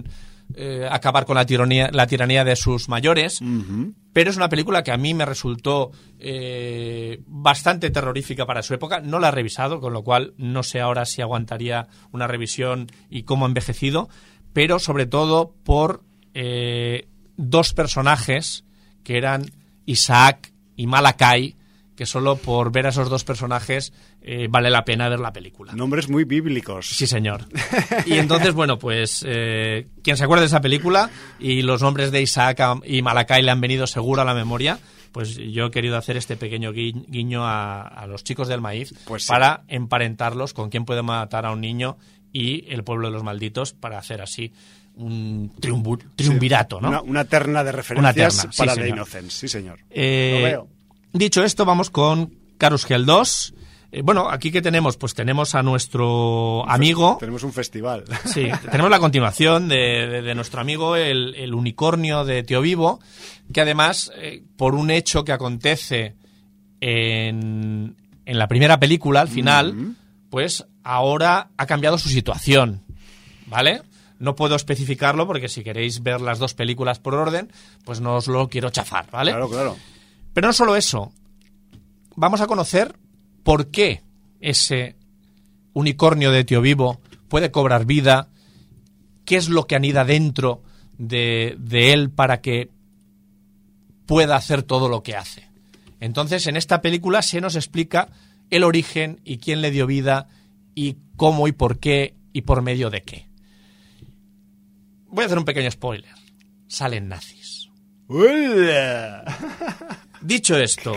acabar con la tiranía de sus mayores, pero es una película que a mí me resultó bastante terrorífica para su época. No la he revisado, con lo cual no sé ahora si aguantaría una revisión y cómo ha envejecido, pero sobre todo por dos personajes que eran Isaac y Malakai, que solo por ver a esos dos personajes vale la pena ver la película. Nombres muy bíblicos. Sí, señor. Y entonces, bueno, pues quien se acuerde de esa película y los nombres de Isaac y Malakai le han venido seguro a la memoria, pues yo he querido hacer este pequeño guiño a los chicos del maíz, pues sí, para emparentarlos con quién puede matar a un niño y el pueblo de los malditos, para hacer así un triunvirato, ¿no? Una terna de referencias para The Innocents, sí, señor. Lo veo. Dicho esto, vamos con Carus-Gel 2. Bueno, aquí ¿qué tenemos? Pues tenemos a nuestro amigo... Tenemos un festival. Sí, tenemos la continuación de nuestro amigo, el unicornio de Tío Vivo, que además, por un hecho que acontece en la primera película, al final, pues ahora ha cambiado su situación, ¿vale? No puedo especificarlo porque si queréis ver las dos películas por orden, pues no os lo quiero chafar, ¿vale? Claro, claro. Pero no solo eso, vamos a conocer por qué ese unicornio de Tío Vivo puede cobrar vida, qué es lo que anida dentro de él para que pueda hacer todo lo que hace. Entonces, en esta película se nos explica el origen y quién le dio vida y cómo y por qué y por medio de qué. Voy a hacer un pequeño spoiler. Salen nazis. ¡Ula! Dicho esto,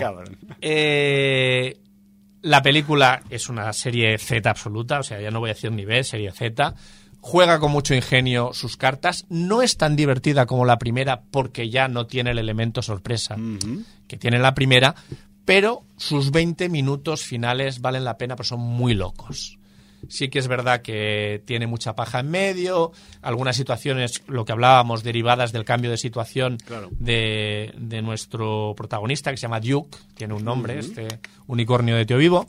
la película es una serie Z absoluta, o sea, ya no voy a decir ni B, serie Z. Juega con mucho ingenio sus cartas. No es tan divertida como la primera porque ya no tiene el elemento sorpresa que tiene la primera, pero sus 20 minutos finales valen la pena, pero son muy locos. Sí que es verdad que tiene mucha paja en medio, algunas situaciones, lo que hablábamos, derivadas del cambio de situación, claro, de nuestro protagonista, que se llama Duke, tiene un nombre, este unicornio de Tío Vivo,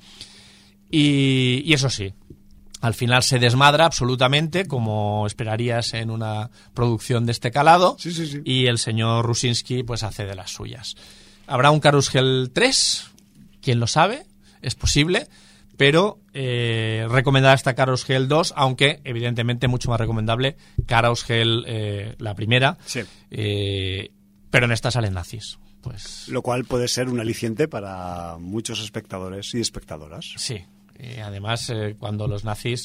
y eso sí, al final se desmadra absolutamente, como esperarías en una producción de este calado, sí. Y el señor Rusinski pues hace de las suyas. ¿Habrá un Carus-Gel 3? ¿Quién lo sabe? Es posible. Pero recomendada esta Carus-Gel 2, aunque evidentemente mucho más recomendable Carus-Gel la primera, sí. Pero en esta salen nazis. Pues... Lo cual puede ser un aliciente para muchos espectadores y espectadoras. Sí. Además, cuando los nazis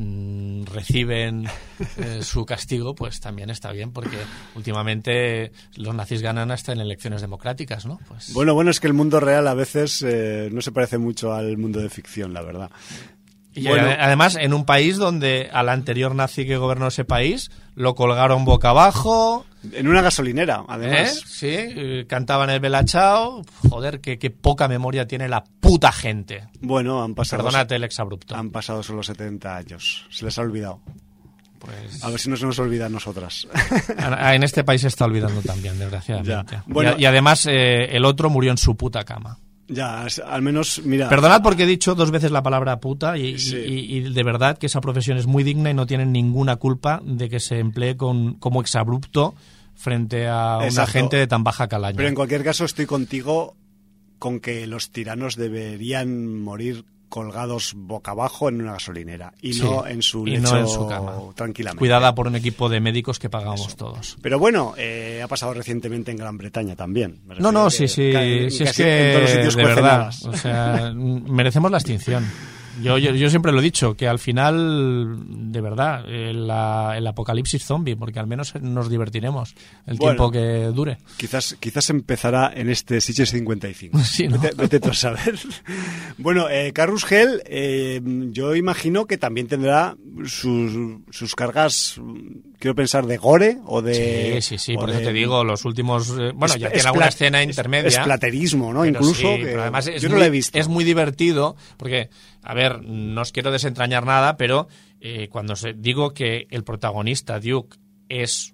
reciben su castigo, pues también está bien, porque últimamente los nazis ganan hasta en elecciones democráticas, ¿no? Pues... Bueno, es que el mundo real a veces no se parece mucho al mundo de ficción, la verdad. Y además, en un país donde al anterior nazi que gobernó ese país lo colgaron boca abajo. En una gasolinera, además. Sí, cantaban el Bella Ciao. Joder, qué poca memoria tiene la puta gente. Bueno, han pasado... Perdónate el exabrupto. Han pasado solo 70 años. Se les ha olvidado. Pues... A ver si no se nos olvida a nosotras. En este país se está olvidando también, desgraciadamente. Bueno, y además, el otro murió en su puta cama. Ya, al menos, mira... Perdonad porque he dicho 2 veces la palabra puta y de verdad que esa profesión es muy digna y no tienen ninguna culpa de que se emplee como exabrupto frente a una gente de tan baja calaña. Pero en cualquier caso estoy contigo con que los tiranos deberían morir colgados boca abajo en una gasolinera y no en su lecho, no en su cama, tranquilamente. Cuidada por un equipo de médicos que pagamos todos. Pero bueno, ha pasado recientemente en Gran Bretaña también. Sí, es que en todos los sitios de verdad, o sea, merecemos la extinción. Yo siempre lo he dicho, que al final, de verdad, el apocalipsis zombie, porque al menos nos divertiremos el tiempo que dure. Quizás empezará en este Sitges 55. Sí, ¿no? Vete tú a saber. Bueno, Carus-Gel, yo imagino que también tendrá sus cargas, quiero pensar, de gore o de... Sí, por eso te digo, los últimos... ya tiene alguna escena intermedia. Esplaterismo, ¿no? Incluso. Sí, pero además yo no lo he visto. Es muy divertido, porque... A ver, no os quiero desentrañar nada, pero cuando digo que el protagonista, Duke, es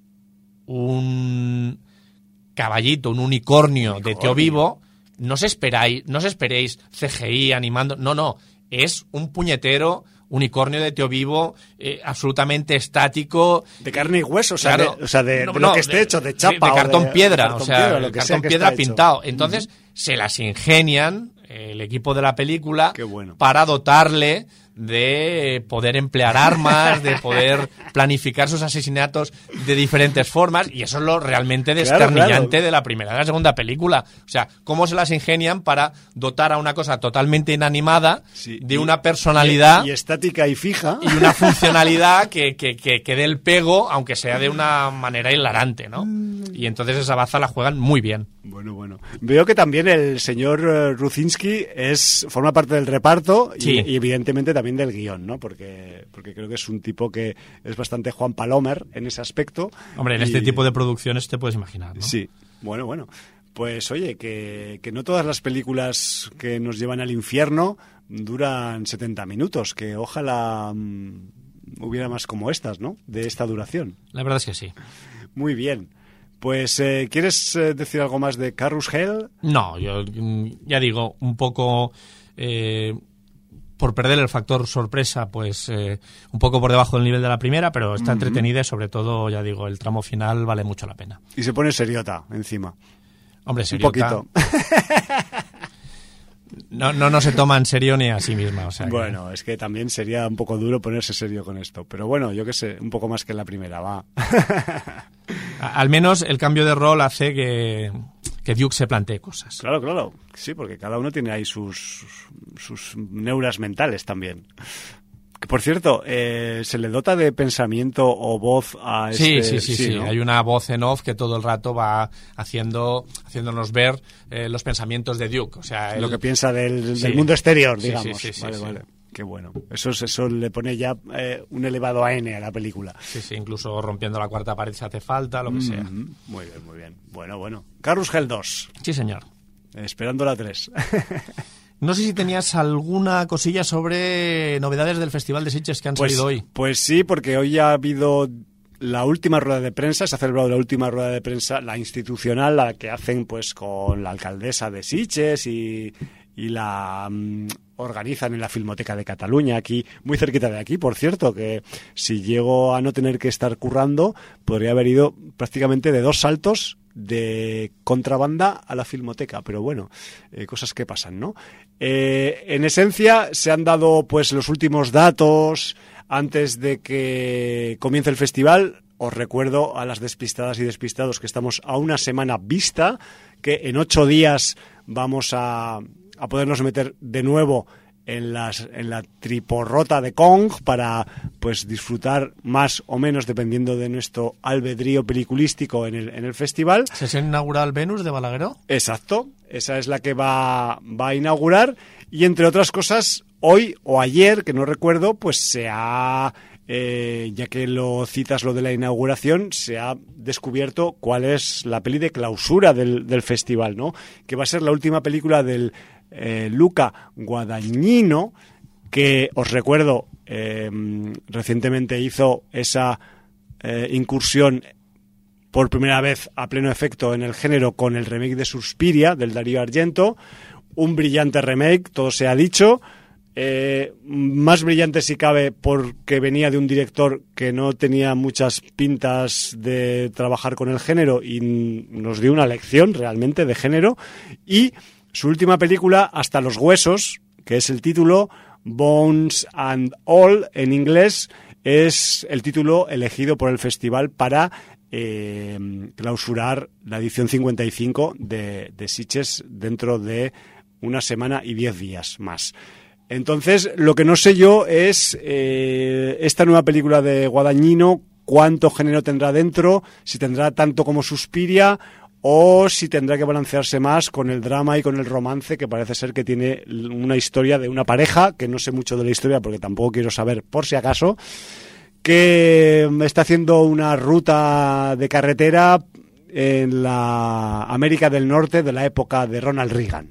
un caballito, un unicornio de Tío Vivo, no os esperéis CGI animando. No, es un puñetero, unicornio de tío vivo, absolutamente estático. De carne y hueso, Claro, de lo que esté hecho, de chapa. De cartón piedra, lo que sea cartón que piedra está pintado. hecho. Entonces, se las ingenian el equipo de la película Qué bueno. para dotarle de poder emplear armas, de poder planificar sus asesinatos de diferentes formas, y eso es lo realmente descarnillante de la primera y de la segunda película. O sea, cómo se las ingenian para dotar a una cosa totalmente inanimada de una personalidad y estática y fija, y una funcionalidad que dé el pego, aunque sea de una manera hilarante, ¿no? Y entonces esa baza la juegan muy bien. Bueno. Veo que también el señor Rucinski forma parte del reparto y evidentemente también del guión, ¿no? Porque creo que es un tipo que es bastante Juan Palomer en ese aspecto. Hombre, en este tipo de producciones te puedes imaginar, ¿no? Sí, bueno. Pues oye, que no todas las películas que nos llevan al infierno duran 70 minutos, que ojalá hubiera más como estas, ¿no? De esta duración. La verdad es que sí. Muy bien. Pues, ¿quieres decir algo más de Carousel? No, yo ya digo, un poco por perder el factor sorpresa, pues un poco por debajo del nivel de la primera, pero está entretenida y sobre todo, ya digo, el tramo final vale mucho la pena. Y se pone seriota encima. Hombre, seriota. Un poquito. No se toma en serio ni a sí misma. O sea bueno, es que también sería un poco duro ponerse serio con esto. Pero bueno, yo qué sé, un poco más que en la primera, va. Al menos el cambio de rol hace que Duke se plantee cosas. Claro. Sí, porque cada uno tiene ahí sus neuras mentales también. Que, por cierto, ¿se le dota de pensamiento o voz a este? Sí. ¿no? Hay una voz en off que todo el rato va haciéndonos ver los pensamientos de Duke. O sea, lo que piensa del mundo exterior, Sí, digamos. sí. Vale. Qué bueno. Eso le pone ya un elevado a N a la película. Sí, incluso rompiendo la cuarta pared si hace falta, lo que sea. Muy bien. Bueno. Carousel 2. Sí, señor. Esperando la 3. No sé si tenías alguna cosilla sobre novedades del Festival de Sitges que han salido hoy. Pues sí, porque hoy ha habido la última rueda de prensa, se ha celebrado la última rueda de prensa, la institucional, la que hacen pues con la alcaldesa de Sitges y la organizan en la Filmoteca de Cataluña, aquí, muy cerquita de aquí, por cierto, que si llego a no tener que estar currando, podría haber ido prácticamente de 2 saltos de contrabanda a la Filmoteca, pero bueno, cosas que pasan, ¿no? En esencia se han dado pues los últimos datos antes de que comience el festival. Os recuerdo a las despistadas y despistados que estamos a una semana vista, que en 8 días vamos a podernos meter de nuevo en la triporrota de Kong para pues disfrutar más o menos dependiendo de nuestro albedrío peliculístico en el festival. ¿Sesión inaugural Venus de Balagueró? Exacto, esa es la que va a inaugurar, y entre otras cosas hoy o ayer, que no recuerdo, pues se ha ya que lo citas lo de la inauguración, se ha descubierto cuál es la peli de clausura del festival, ¿no? Que va a ser la última película del Luca Guadagnino, que os recuerdo recientemente hizo esa incursión por primera vez a pleno efecto en el género con el remake de Suspiria del Darío Argento, un brillante remake, todo se ha dicho, más brillante si cabe porque venía de un director que no tenía muchas pintas de trabajar con el género y nos dio una lección realmente de género, y su última película, Hasta los huesos, que es el título, Bones and All en inglés, es el título elegido por el festival para clausurar la edición 55 de Sitges dentro de una semana y 10 días más. Entonces, lo que no sé yo es esta nueva película de Guadagnino, cuánto género tendrá dentro, si tendrá tanto como Suspiria o si tendrá que balancearse más con el drama y con el romance, que parece ser que tiene una historia de una pareja, que no sé mucho de la historia porque tampoco quiero saber por si acaso, que está haciendo una ruta de carretera en la América del Norte de la época de Ronald Reagan.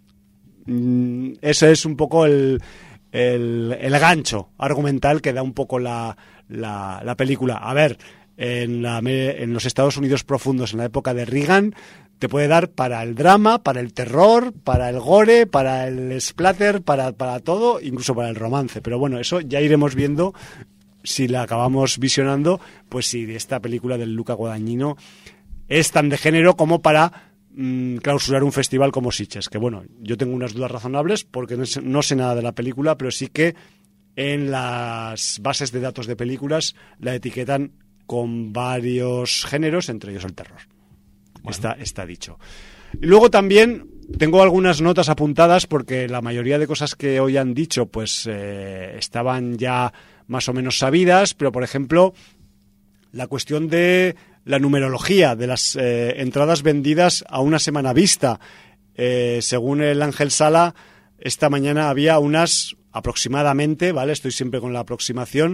Ese es un poco el gancho argumental que da un poco la película. A ver, en los Estados Unidos profundos, en la época de Reagan, te puede dar para el drama, para el terror, para el gore, para el splatter, para todo, incluso para el romance. Pero bueno, eso ya iremos viendo si la acabamos visionando, pues si esta película del Luca Guadagnino es tan de género como para clausurar un festival como Sitges, que bueno, yo tengo unas dudas razonables porque no sé nada de la película, pero sí que en las bases de datos de películas la etiquetan con varios géneros, entre ellos el terror. Bueno. Está dicho. Y luego también tengo algunas notas apuntadas porque la mayoría de cosas que hoy han dicho pues estaban ya más o menos sabidas, pero por ejemplo la cuestión de la numerología de las entradas vendidas a una semana vista. Según el Ángel Sala, esta mañana había unas aproximadamente, ¿vale? Estoy siempre con la aproximación,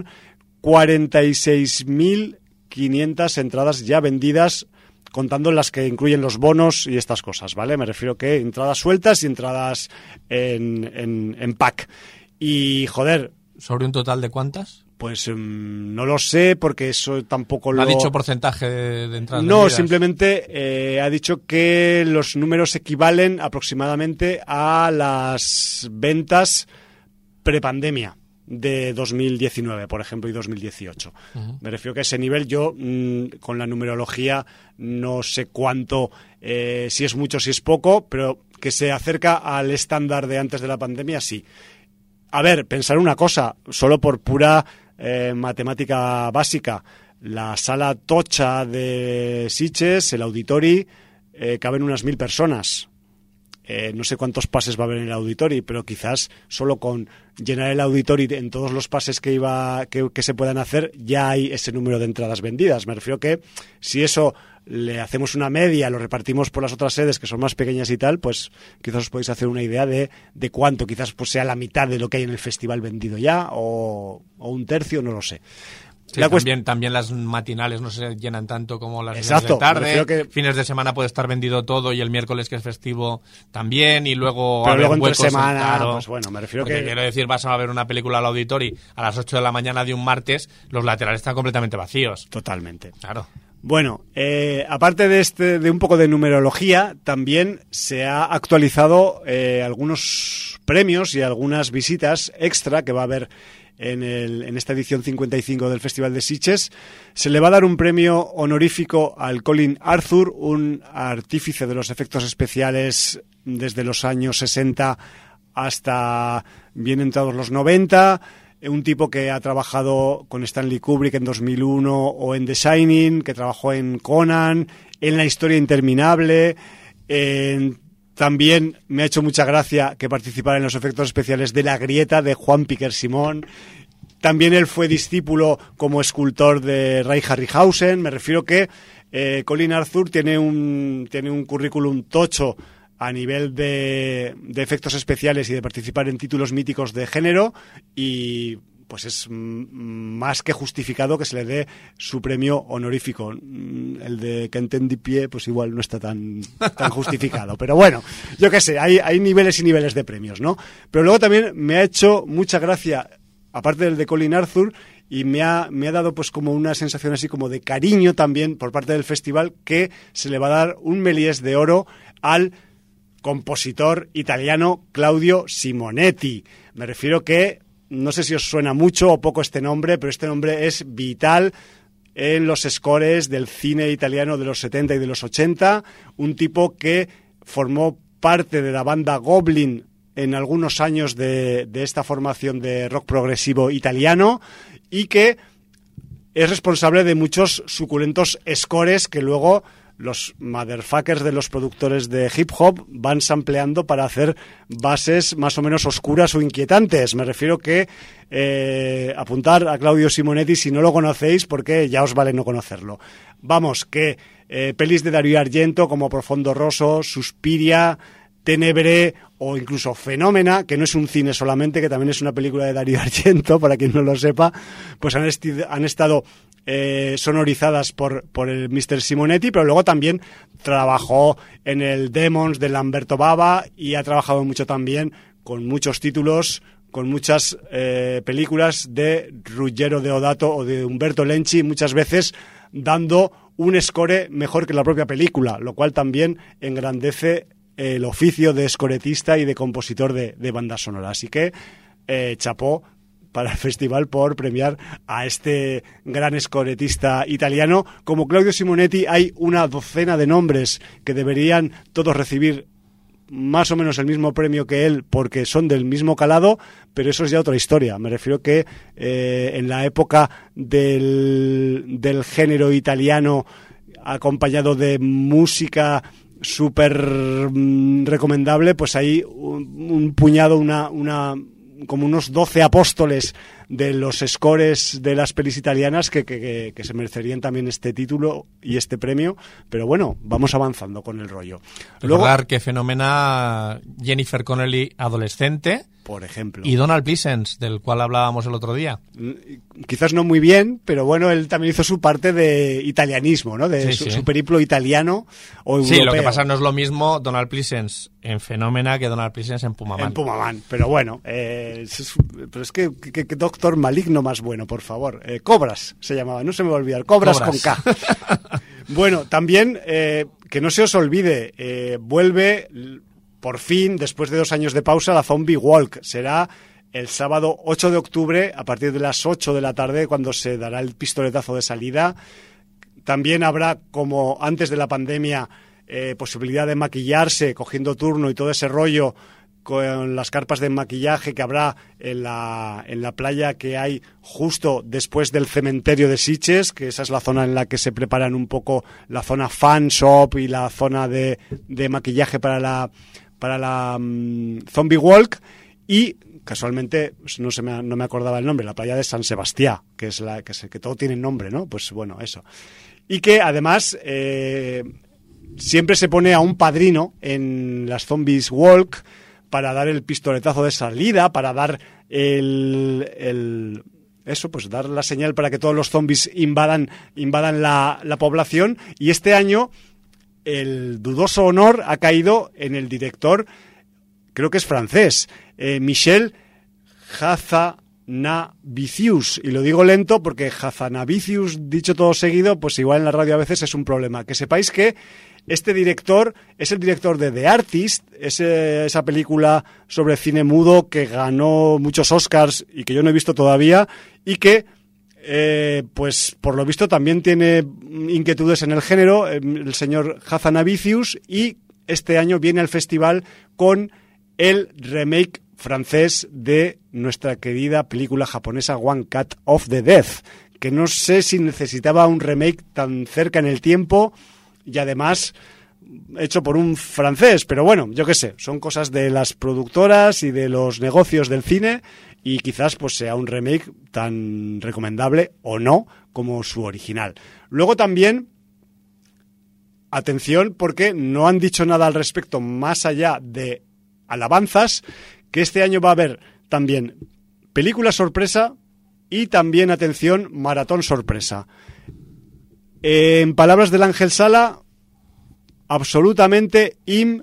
46.500 entradas ya vendidas, contando las que incluyen los bonos y estas cosas, ¿vale? Me refiero que entradas sueltas y entradas en pack. Y, joder... ¿Sobre un total de cuántas? Pues no lo sé, porque eso tampoco lo... ¿Ha dicho porcentaje de entradas No, vendidas? simplemente ha dicho que los números equivalen aproximadamente a las ventas prepandemia de 2019, por ejemplo, y 2018. Uh-huh. Me refiero que a ese nivel yo, con la numerología, no sé cuánto, si es mucho, si es poco, pero que se acerca al estándar de antes de la pandemia, sí. A ver, pensar una cosa, solo por pura matemática básica, la sala tocha de Sitges, el auditori, caben unas 1.000 personas. No sé cuántos pases va a haber en el auditori, pero quizás solo con llenar el auditori en todos los pases que se puedan hacer, ya hay ese número de entradas vendidas. Me refiero que si eso le hacemos una media, lo repartimos por las otras sedes que son más pequeñas y tal, pues quizás os podéis hacer una idea de cuánto, quizás pues sea la mitad de lo que hay en el festival vendido ya, o un tercio, no lo sé. Sí, también las matinales no se llenan tanto como las Exacto, de tarde. Que... Fines de semana puede estar vendido todo y el miércoles, que es festivo, también. Y luego pero luego entre semana, claro, pues bueno, me refiero que... Quiero decir, vas a ver una película al auditori a las 8 de la mañana de un martes, los laterales están completamente vacíos. Totalmente. Claro. Bueno, aparte de un poco de numerología, también se ha actualizado algunos premios y algunas visitas extra que va a haber en esta edición 55 del Festival de Sitges. Se le va a dar un premio honorífico al Colin Arthur, un artífice de los efectos especiales desde los años 60 hasta bien entrados los 90, un tipo que ha trabajado con Stanley Kubrick en 2001 o en The Shining, que trabajó en Conan, en La historia interminable. También me ha hecho mucha gracia que participara en los efectos especiales de La grieta de Juan Piquer Simón. También él fue discípulo como escultor de Ray Harryhausen. Me refiero que Colin Arthur tiene un currículum tocho a nivel de efectos especiales y de participar en títulos míticos de género, y pues es más que justificado que se le dé su premio honorífico. El de Quentin Dupieux pues igual no está tan justificado, pero bueno, yo qué sé, hay niveles y niveles de premios, ¿no? Pero luego también me ha hecho mucha gracia, aparte del de Colin Arthur, y me ha dado pues como una sensación así como de cariño también por parte del festival, que se le va a dar un Méliès de oro al compositor italiano Claudio Simonetti. Me refiero que, no sé si os suena mucho o poco este nombre, pero este nombre es vital en los scores del cine italiano de los 70 y de los 80, un tipo que formó parte de la banda Goblin en algunos años de esta formación de rock progresivo italiano, y que es responsable de muchos suculentos scores que luego los motherfuckers de los productores de hip hop van sampleando para hacer bases más o menos oscuras o inquietantes. Me refiero que apuntar a Claudio Simonetti si no lo conocéis, porque ya os vale no conocerlo. Vamos, que pelis de Dario Argento como Profondo Rosso, Suspiria, Tenebre o incluso Fenómena, que no es un cine solamente, que también es una película de Dario Argento, para quien no lo sepa, pues han estado sonorizadas por el Mr. Simonetti, pero luego también trabajó en el Demons de Lamberto Bava y ha trabajado mucho también con muchos títulos, con muchas películas de Ruggero Deodato o de Umberto Lenci, muchas veces dando un score mejor que la propia película, lo cual también engrandece el oficio de scoretista y de compositor de banda sonora. Así que chapó para el festival por premiar a este gran scoretista italiano. Como Claudio Simonetti hay una docena de nombres que deberían todos recibir más o menos el mismo premio que él porque son del mismo calado, pero eso es ya otra historia. Me refiero que en la época del género italiano acompañado de música súper recomendable, pues hay un puñado, como unos 12 apóstoles de los scores de las pelis italianas que se merecerían también este título y este premio, pero bueno, vamos avanzando con el rollo. Recordar que fenomena Jennifer Connelly adolescente, por ejemplo, y Donald Pleasence, del cual hablábamos el otro día. Quizás no muy bien, pero bueno, él también hizo su parte de italianismo, ¿no? De su periplo italiano o europeo. Sí, lo que pasa no es lo mismo Donald Pleasence en Fenomena que Donald Pleasence en Pumaman. En Pumaman, pero bueno, pero es que Doctor Maligno más bueno, por favor. Cobras se llamaba, no se me va a olvidar. Cobras. Con K. Bueno, también, que no se os olvide, vuelve por fin, después de 2 años de pausa, la Zombie Walk. Será el sábado 8 de octubre, a partir de las 8 de la tarde, cuando se dará el pistoletazo de salida. También habrá, como antes de la pandemia, posibilidad de maquillarse, cogiendo turno y todo ese rollo, con las carpas de maquillaje que habrá en la playa que hay justo después del cementerio de Sitges, que esa es la zona en la que se preparan un poco la zona fan shop y la zona de maquillaje para la Zombie Walk. Y casualmente no me acordaba el nombre, la playa de San Sebastián, que es que todo tiene nombre, ¿no? Pues bueno, eso. Y que además siempre se pone a un padrino en las Zombies Walk para dar el pistoletazo de salida, para dar dar la señal para que todos los zombies invadan la población. Y este año el dudoso honor ha caído en el director, creo que es francés, Michel Hazanavicius, y lo digo lento porque Hazanavicius, dicho todo seguido, pues igual en la radio a veces es un problema. Que sepáis que este director es el director de The Artist, esa película sobre cine mudo que ganó muchos Oscars y que yo no he visto todavía, y que pues por lo visto también tiene inquietudes en el género, el señor Hazanavicius, y este año viene al festival con el remake francés de nuestra querida película japonesa One Cut of the Death, que no sé si necesitaba un remake tan cerca en el tiempo y además hecho por un francés, pero bueno, yo qué sé, son cosas de las productoras y de los negocios del cine, y quizás pues sea un remake tan recomendable o no como su original. Luego también, atención, porque no han dicho nada al respecto más allá de alabanzas, que este año va a haber también película sorpresa y también, atención, maratón sorpresa. En palabras del Ángel Sala, absolutamente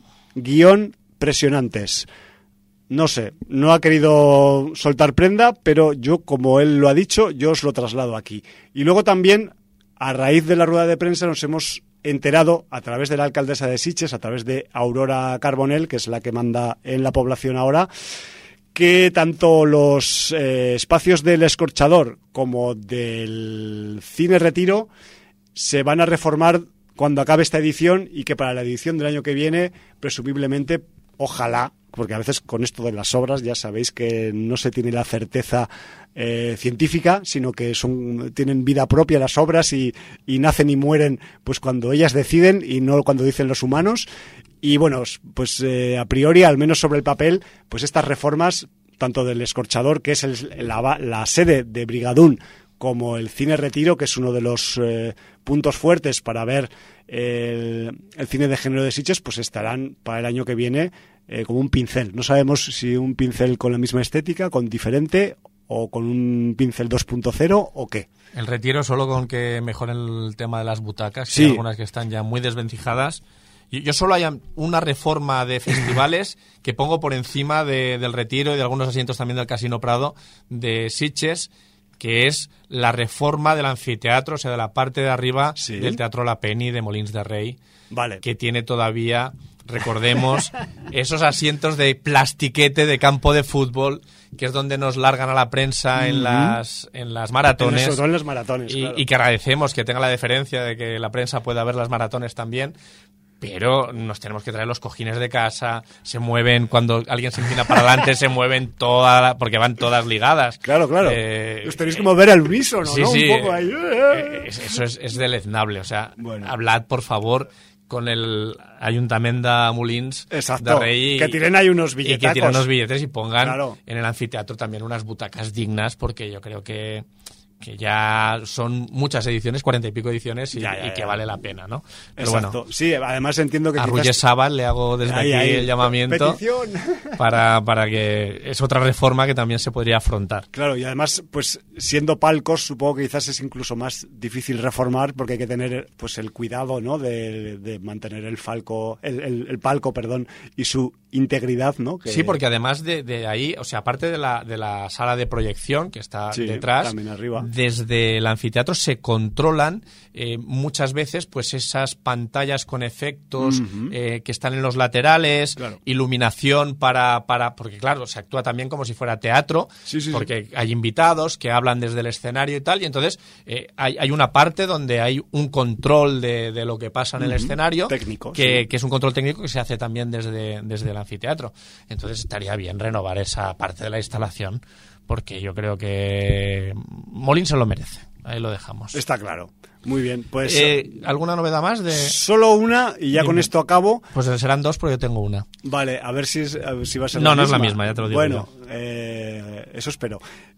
impresionantes. No sé, no ha querido soltar prenda, pero yo, como él lo ha dicho, yo os lo traslado aquí. Y luego también, a raíz de la rueda de prensa, nos hemos enterado a través de la alcaldesa de Sitges, a través de Aurora Carbonell, que es la que manda en la población ahora, que tanto los espacios del Escorchador como del Cine Retiro se van a reformar cuando acabe esta edición, y que para la edición del año que viene, presumiblemente, ojalá, porque a veces con esto de las obras ya sabéis que no se tiene la certeza científica, sino que tienen vida propia las obras y nacen y mueren pues cuando ellas deciden y no cuando dicen los humanos. Y bueno, pues a priori, al menos sobre el papel, pues estas reformas, tanto del Escorchador, que es la sede de Brigadún, como el Cine Retiro, que es uno de los puntos fuertes para ver el cine de género de Sitges, pues estarán para el año que viene como un pincel. No sabemos si un pincel con la misma estética, con diferente, o con un pincel 2.0 o qué. El Retiro solo con que mejoren el tema de las butacas, sí. Hay algunas que están ya muy desvencijadas. Yo solo hay una reforma de festivales que pongo por encima del Retiro y de algunos asientos también del Casino Prado de Sitges, que es la reforma del anfiteatro, o sea, de la parte de arriba Sí. del Teatro La Penny de Molins de Rey, Vale. que tiene todavía, recordemos, esos asientos de plastiquete de campo de fútbol, que es donde nos largan a la prensa en las maratones. Sobre todo en los maratones, claro. Y que agradecemos que tenga la deferencia de que la prensa pueda ver las maratones también. Pero nos tenemos que traer los cojines de casa, se mueven, cuando alguien se inclina para adelante, se mueven todas, porque van todas ligadas. Claro. Los tenéis que mover al unísono, sí, ¿no? Sí, un poco ahí. Eso es deleznable. O sea, Bueno. hablad, por favor, con el Ayuntamiento de Molins Exacto. de Rey. Que tiren ahí unos billetacos. Y que tiren unos billetes y pongan Claro. en el anfiteatro también unas butacas dignas, porque yo creo que ya son muchas ediciones, 40 y pico ediciones, y que vale la pena, ¿no? Pero Exacto. bueno, Sí, además entiendo que a Ruyes Sabal le hago desde aquí el llamamiento petición. para que es otra reforma que también se podría afrontar. Claro, y además, pues siendo palcos, supongo que quizás es incluso más difícil reformar, porque hay que tener pues el cuidado, ¿no? de mantener el palco, perdón, y su integridad, ¿no? Sí, porque además de ahí, o sea, aparte de la sala de proyección que está detrás, también arriba, desde el anfiteatro se controlan muchas veces pues esas pantallas con efectos que están en los laterales, claro. Iluminación porque claro, se actúa también como si fuera teatro, porque hay invitados que hablan desde el escenario y tal, y entonces hay una parte donde hay un control de lo que pasa en el escenario, técnico, que es un control técnico que se hace también desde el anfiteatro. Entonces estaría bien renovar esa parte de la instalación, porque yo creo que Molins se lo merece. Ahí lo dejamos. Está claro. Muy bien. Pues ¿alguna novedad más? Solo una, y ya con esto acabo. Pues serán dos, pero yo tengo una. Vale, a ver si va a ser la misma. No es la misma, ya te lo digo. Bueno, eso espero.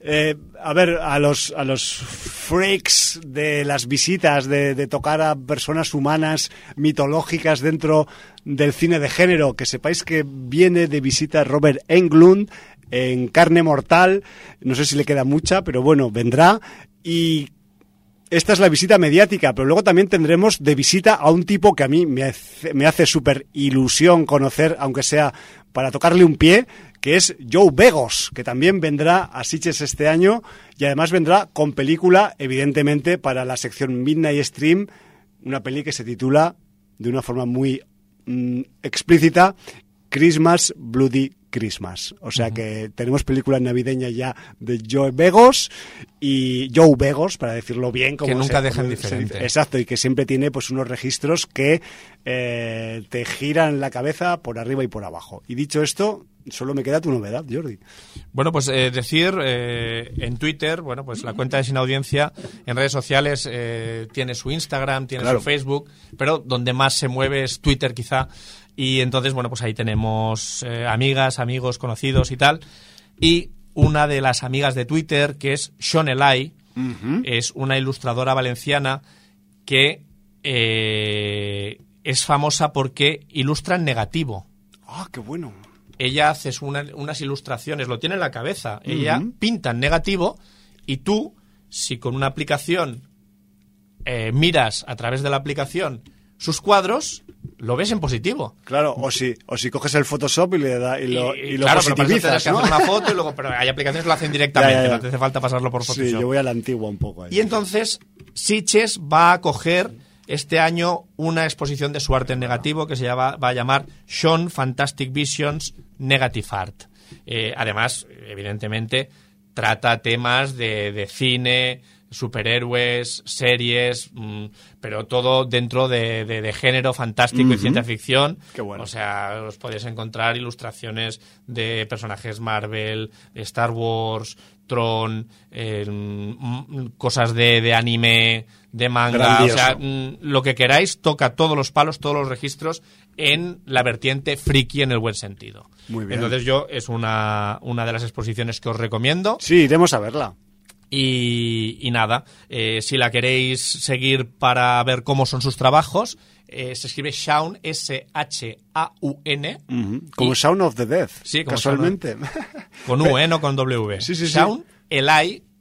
A ver, a los freaks de las visitas, de tocar a personas humanas mitológicas dentro del cine de género, que sepáis que viene de visita Robert Englund en Carne Mortal. No sé si le queda mucha, pero bueno, vendrá. Y esta es la visita mediática, pero luego también tendremos de visita a un tipo que a mí me hace súper ilusión conocer, aunque sea para tocarle un pie, que es Joe Begos, que también vendrá a Sitges este año, y además vendrá con película, evidentemente, para la sección Midnight Stream, una peli que se titula, de una forma muy explícita, Christmas, Bloody Christmas. O sea que tenemos película navideña ya de Joe Begos, para decirlo bien, como que nunca dejan como diferente. Exacto, y que siempre tiene pues unos registros que te giran la cabeza por arriba y por abajo. Y dicho esto, solo me queda tu novedad, Jordi. Bueno, pues decir en Twitter, bueno, pues la cuenta de Sin Audiencia en redes sociales tiene su Instagram, tiene su Facebook, pero donde más se mueve es Twitter quizá. Y entonces, bueno, pues ahí tenemos amigas, amigos, conocidos y tal. Y una de las amigas de Twitter, que es Sean Elay, es una ilustradora valenciana que es famosa porque ilustra en negativo. ¡Ah, qué bueno! Ella hace unas ilustraciones, lo tiene en la cabeza. Ella pinta en negativo y tú, si con una aplicación miras a través de la aplicación sus cuadros, lo ves en positivo. Claro, o si coges el Photoshop y lo claro, positivizas, pero ¿no? que hacer una foto y luego, pero hay aplicaciones que lo hacen directamente, ya. no te hace falta pasarlo por Photoshop. Sí, yo voy a la antigua un poco ahí. Y entonces Sitges va a acoger este año una exposición de su arte en negativo que va a llamar Sean Fantastic Visions Negative Art. Además, evidentemente, trata temas de cine, superhéroes, series, pero todo dentro de género fantástico y ciencia ficción. Qué bueno. O sea, os podéis encontrar ilustraciones de personajes Marvel, Star Wars, Tron, cosas de anime, de manga. Grandioso. O sea, lo que queráis, toca todos los palos, todos los registros en la vertiente friki en el buen sentido. Muy bien. Entonces es una de las exposiciones que os recomiendo. Sí, iremos a verla. Y nada, si la queréis seguir para ver cómo son sus trabajos, se escribe Shaun, S-H-A-U-N. Como Shaun of the Dead, Sí, como casualmente. Con U, no con W. Sí. Shaun Elay,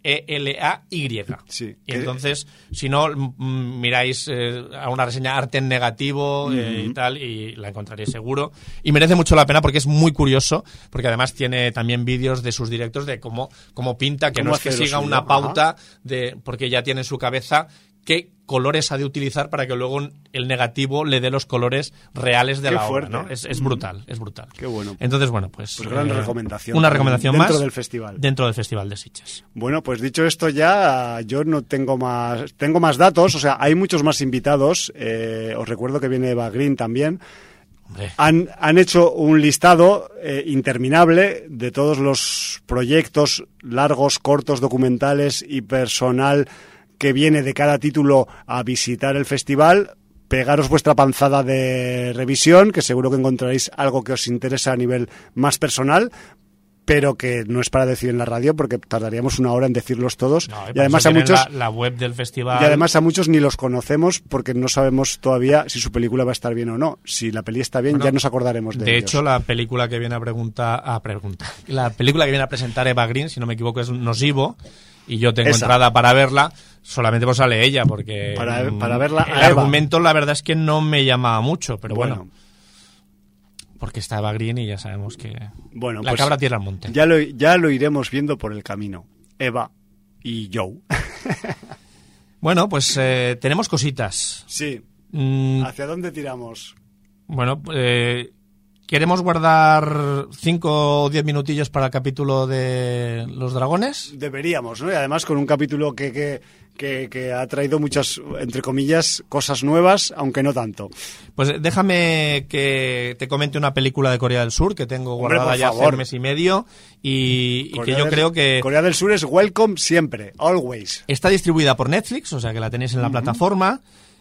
ELAY. Sí. Y entonces, si no, miráis a una reseña arte en negativo y tal, y la encontraréis seguro. Y merece mucho la pena porque es muy curioso, porque además tiene también vídeos de sus directos de cómo pinta, que no es que siga una pauta, porque ya tiene en su cabeza qué colores ha de utilizar para que luego el negativo le dé los colores reales de la obra, ¿no? Es brutal, es brutal. Qué bueno. Entonces, bueno, pues gran recomendación. Una recomendación más dentro del festival. Dentro del Festival de Sitges. Bueno, pues dicho esto ya, yo no tengo más datos, o sea, hay muchos más invitados. Os recuerdo que viene Eva Green también. Han hecho un listado interminable de todos los proyectos largos, cortos, documentales y personal que viene de cada título a visitar el festival. Pegaros vuestra panzada de revisión, que seguro que encontraréis algo que os interesa a nivel más personal, pero que no es para decir en la radio porque tardaríamos una hora en decirlos todos. No, y además a muchos la web del festival. Y además a muchos ni los conocemos porque no sabemos todavía si su película va a estar bien o no. Si la peli está bien, ya nos acordaremos de ellos. De hecho, la película que viene la película que viene a presentar Eva Green, si no me equivoco, es Nocivo, y yo tengo entrada para verla. Solamente pues sale ella, porque para verla el argumento la verdad es que no me llamaba mucho, pero bueno. Porque está Eva Green y ya sabemos que la cabra tierra al monte. Ya lo iremos viendo por el camino. Eva y Joe. Bueno, pues tenemos cositas. Sí. ¿Hacia dónde tiramos? Bueno, ¿queremos guardar 5 o 10 minutillos para el capítulo de los dragones? Deberíamos, ¿no? Y además con un capítulo que ha traído muchas, entre comillas, cosas nuevas, aunque no tanto. Pues déjame que te comente una película de Corea del Sur que tengo guardada ya hace un mes y medio y que yo creo que... Corea del Sur es welcome siempre, always. Está distribuida por Netflix, o sea que la tenéis en la plataforma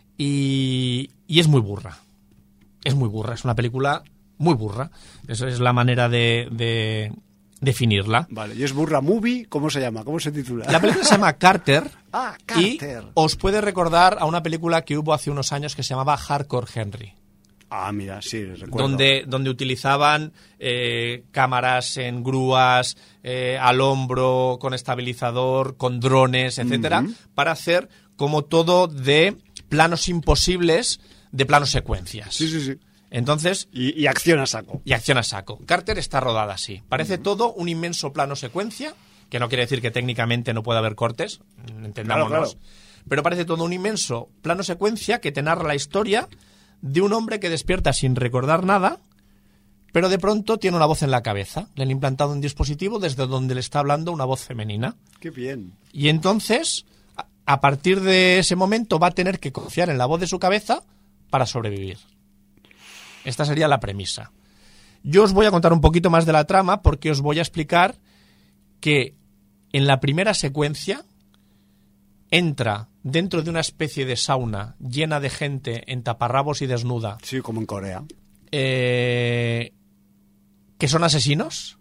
y es muy burra. Es muy burra, es una película muy burra. Esa es la manera de definirla. Vale, ¿y es burra movie? ¿Cómo se llama? ¿Cómo se titula? La película se llama Carter. Carter. Y os puede recordar a una película que hubo hace unos años que se llamaba Hardcore Henry. Mira, sí, recuerdo. Donde utilizaban cámaras en grúas, al hombro, con estabilizador, con drones, etcétera, para hacer como todo de planos imposibles, de planos secuencias. Sí. Entonces... Y acción a saco. Y acción a saco. Carter está rodada así. Parece todo un inmenso plano secuencia, que no quiere decir que técnicamente no pueda haber cortes, entendámonos. Claro. Pero parece todo un inmenso plano secuencia que te narra la historia de un hombre que despierta sin recordar nada, pero de pronto tiene una voz en la cabeza. Le han implantado un dispositivo desde donde le está hablando una voz femenina. ¡Qué bien! Y entonces, a partir de ese momento, va a tener que confiar en la voz de su cabeza para sobrevivir. Esta sería la premisa. Yo os voy a contar un poquito más de la trama porque os voy a explicar que en la primera secuencia entra dentro de una especie de sauna llena de gente en taparrabos y desnuda. Sí, como en Corea. Que son asesinos.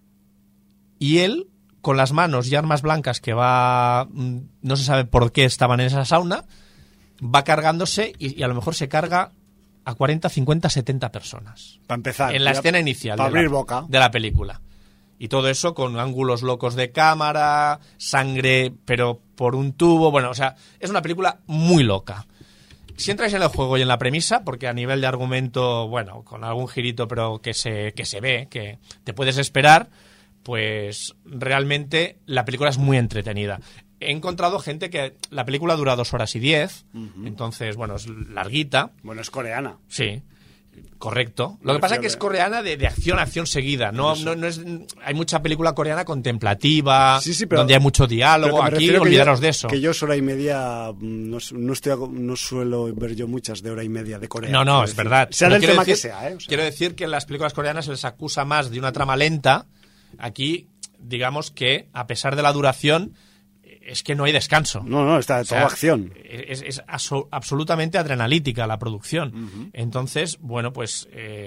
Y él, con las manos y armas blancas que no se sabe por qué estaban en esa sauna, va cargándose y a lo mejor se carga a 40, 50, 70 personas. Para empezar. En la escena inicial de la película. Y todo eso con ángulos locos de cámara, sangre, pero por un tubo. Bueno, o sea, es una película muy loca. Si entráis en el juego y en la premisa, porque a nivel de argumento, bueno, con algún girito, pero que se ve, que te puedes esperar, pues realmente la película es muy entretenida. He encontrado gente que la película dura 2 horas y 10, entonces, bueno, es larguita. Bueno, es coreana. Sí, correcto. Lo que pasa es que es coreana de acción seguida. No es, hay mucha película coreana contemplativa, pero, donde hay mucho diálogo. Aquí olvidaros de eso. Que yo es hora y media, no suelo ver yo muchas de hora y media de Corea. No, es verdad. Sea del tema que sea, ¿eh? O sea, quiero decir que en las películas coreanas se les acusa más de una trama lenta. Aquí, digamos que, a pesar de la duración, es que no hay descanso. No, está toda acción. Es absolutamente adrenalítica la producción. Entonces, bueno, pues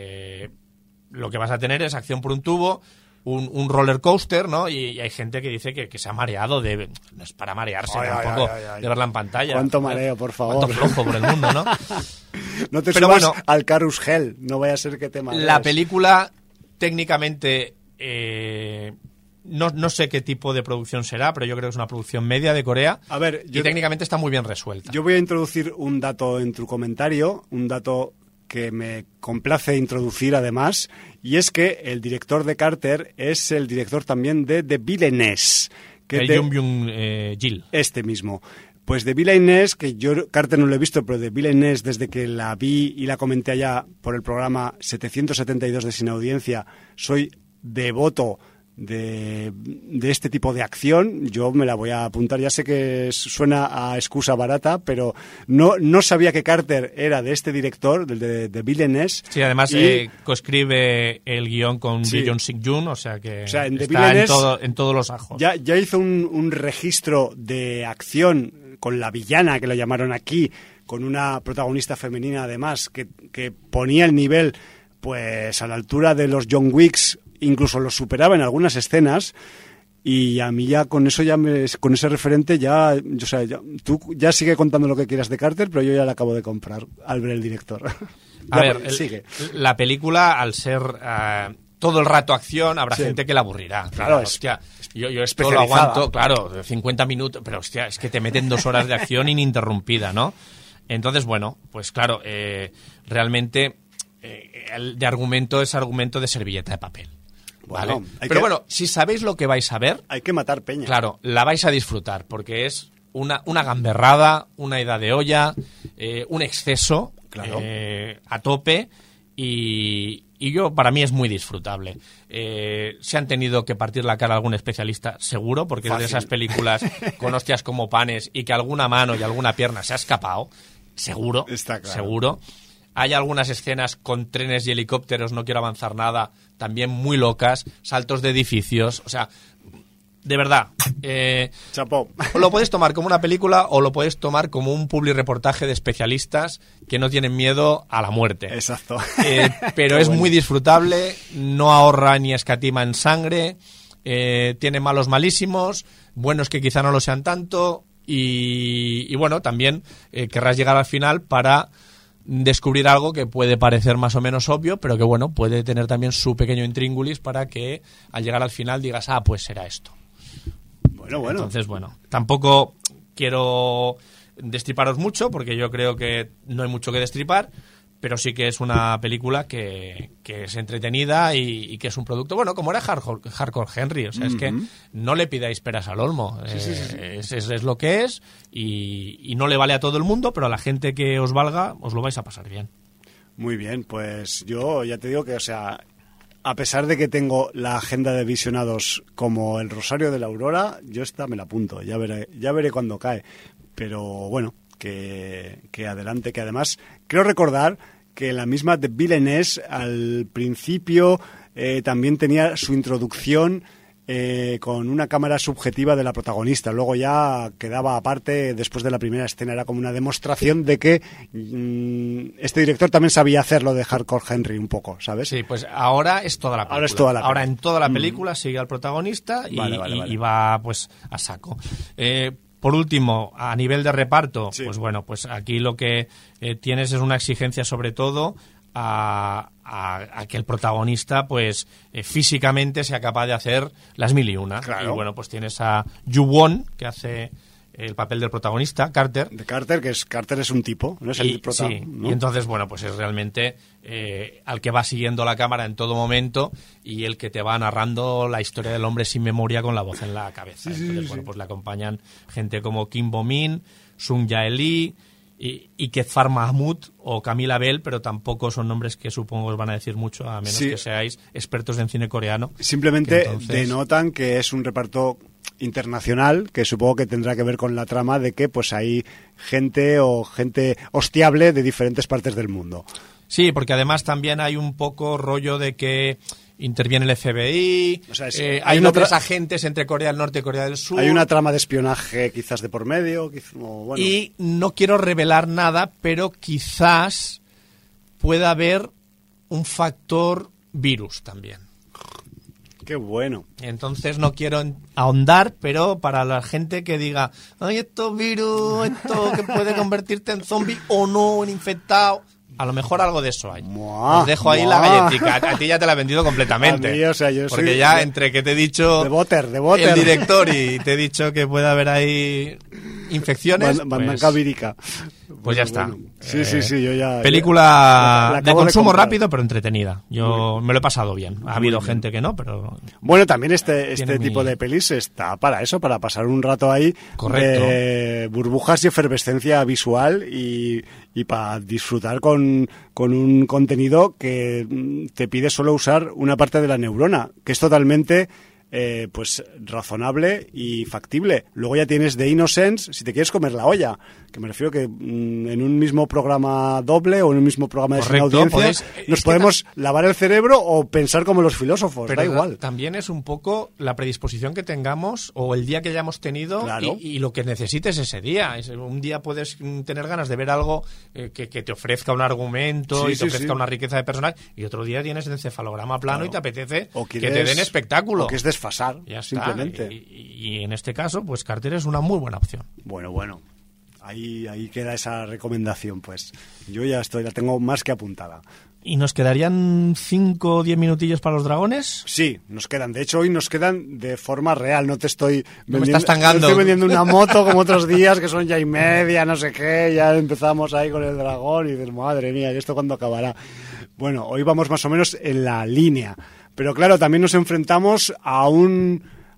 lo que vas a tener es acción por un tubo, un roller coaster, ¿no? Y hay gente que dice que se ha mareado no es para marearse tampoco de verla en pantalla. Cuánto mareo, por favor. Cuánto flojo por el mundo, ¿no? No te subas al carrusel, no vaya a ser que te marees. La película técnicamente No sé qué tipo de producción será, pero yo creo que es una producción media de Corea. A ver, y técnicamente está muy bien resuelta. Yo voy a introducir un dato en tu comentario, un dato que me complace introducir además, y es que el director de Carter es el director también de The Villainess. Jung Byung-gil. Este mismo. Pues The Villainess, que yo Carter no lo he visto, pero The Villainess, desde que la vi y la comenté allá por el programa 772 de Sin Audiencia, soy devoto de este tipo de acción. Yo me la voy a apuntar. Ya sé que suena a excusa barata, pero no sabía que Carter era de este director, de Villainess. Sí, además coescribe el guión con Lee Jong-sik-jun, o sea que está en todos los ajos. Ya hizo un registro de acción con la villana, que lo llamaron aquí, con una protagonista femenina además, que ponía el nivel pues a la altura de los John Wicks, incluso los superaba en algunas escenas, y a mí ya con eso con ese referente tú ya sigue contando lo que quieras de Carter, pero yo ya la acabo de comprar al ver el director. Sigue. La película, al ser todo el rato acción, habrá gente que la aburrirá. Claro, hostia, yo esto lo aguanto, claro, 50 minutos, pero hostia, es que te meten 2 horas de acción ininterrumpida, ¿no? Entonces, bueno, pues claro, realmente de argumento es argumento de servilleta de papel. ¿Vale? Bueno, pero bueno, si sabéis lo que vais a ver, hay que matar peña. Claro, la vais a disfrutar, porque es una gamberrada, una ida de olla, un exceso, claro, a tope, y para mí es muy disfrutable. Se han tenido que partir la cara a algún especialista, seguro, porque es de esas películas con hostias como panes y que alguna mano y alguna pierna se ha escapado, seguro, está claro, seguro. Hay algunas escenas con trenes y helicópteros, no quiero avanzar nada, también muy locas, saltos de edificios, o sea, de verdad. Chapó. Lo puedes tomar como una película o lo puedes tomar como un publireportaje de especialistas que no tienen miedo a la muerte. Exacto. Pero es muy disfrutable, no ahorra ni escatima en sangre, tiene malos malísimos, buenos que quizá no lo sean tanto, y bueno, también querrás llegar al final para descubrir algo que puede parecer más o menos obvio, pero que bueno, puede tener también su pequeño intríngulis para que al llegar al final digas, pues será esto. Bueno. Entonces, bueno, tampoco quiero destriparos mucho, porque yo creo que no hay mucho que destripar, pero sí que es una película que es entretenida y que es un producto, bueno, como era Hardcore Henry, o sea, es que no le pidáis peras al olmo, sí. Es lo que es, y no le vale a todo el mundo, pero a la gente que os valga, os lo vais a pasar bien. Muy bien, pues yo ya te digo que, o sea, a pesar de que tengo la agenda de visionados como el Rosario de la Aurora, yo esta me la apunto, ya veré cuándo cae, pero bueno, que adelante, que además creo recordar que la misma The Villainess al principio también tenía su introducción con una cámara subjetiva de la protagonista, luego ya quedaba aparte después de la primera escena, era como una demostración de que este director también sabía hacerlo de Hardcore Henry un poco, ¿sabes? Sí, pues ahora es toda la película. Ahora en toda la película sigue al protagonista y va pues a saco. Por último, a nivel de reparto, pues bueno, pues aquí lo que tienes es una exigencia sobre todo a que el protagonista pues físicamente sea capaz de hacer las 1001. Claro. Y bueno, pues tienes a Yu Won, que hace el papel del protagonista, Carter. De Carter, Carter es un tipo, no es el protagonista. Sí, ¿no? Y entonces, bueno, pues es realmente al que va siguiendo la cámara en todo momento y el que te va narrando la historia del hombre sin memoria con la voz en la cabeza. Entonces, bueno, pues le acompañan gente como Kim Bo-min, Sung Jae-lee y Kezfar Mahmood o Camila Bell, pero tampoco son nombres que supongo os van a decir mucho, a menos que seáis expertos en cine coreano. Simplemente denotan que es un reparto internacional, que supongo que tendrá que ver con la trama de que pues hay gente hostiable de diferentes partes del mundo. Sí, porque además también hay un poco rollo de que interviene el FBI, o sea, hay otros agentes entre Corea del Norte y Corea del Sur. Hay una trama de espionaje quizás de por medio. Bueno. Y no quiero revelar nada, pero quizás pueda haber un factor virus también. Qué bueno. Entonces no quiero ahondar, pero para la gente que diga, ay, esto virus, esto que puede convertirte en zombie o no, en infectado, A lo mejor algo de eso hay. Muah, Os dejo ahí la galletica. A ti ya te la he vendido completamente. A mí, o sea, yo porque soy ya entre que te he dicho de butter. el director y te he dicho que puede haber ahí infecciones, Bandanca vírica. Pues ya está. Bueno. Sí, yo ya... Película la de consumo comprar. rápido, pero entretenida. Yo me lo he pasado bien. Ha habido gente que no, pero... Bueno, también este Tiene tipo de pelis está para eso, para pasar un rato ahí Correcto. de burbujas y efervescencia visual y para disfrutar con un contenido que te pide solo usar una parte de la neurona, que es totalmente... pues razonable y factible. Luego ya tienes The Innocents si te quieres comer la olla, que me refiero que en un mismo programa doble o en un mismo programa de Correcto, audiencia nos podemos lavar el cerebro o pensar como los filósofos, pero da igual. También es un poco la predisposición que tengamos o el día que hayamos tenido, claro. y lo que necesites ese día. Un día puedes tener ganas de ver algo que te ofrezca un argumento y te ofrezca una riqueza de personaje, y otro día tienes el encefalograma plano, claro, y te apetece que te den espectáculo. O que es desfasar, ya simplemente. Está. Y en este caso, pues Carter es una muy buena opción. Bueno. Ahí queda esa recomendación, pues. Yo ya la tengo más que apuntada. ¿Y nos quedarían 5 o 10 minutillos para los dragones? Sí, nos quedan. De hecho, hoy nos quedan de forma real. No te estoy vendiendo, me estás tangando. No estoy vendiendo una moto como otros días, que son ya y media, no sé qué. Ya empezamos ahí con el dragón y dices, madre mía, ¿y esto cuándo acabará? Bueno, hoy vamos más o menos en la línea. Pero claro, también nos enfrentamos a un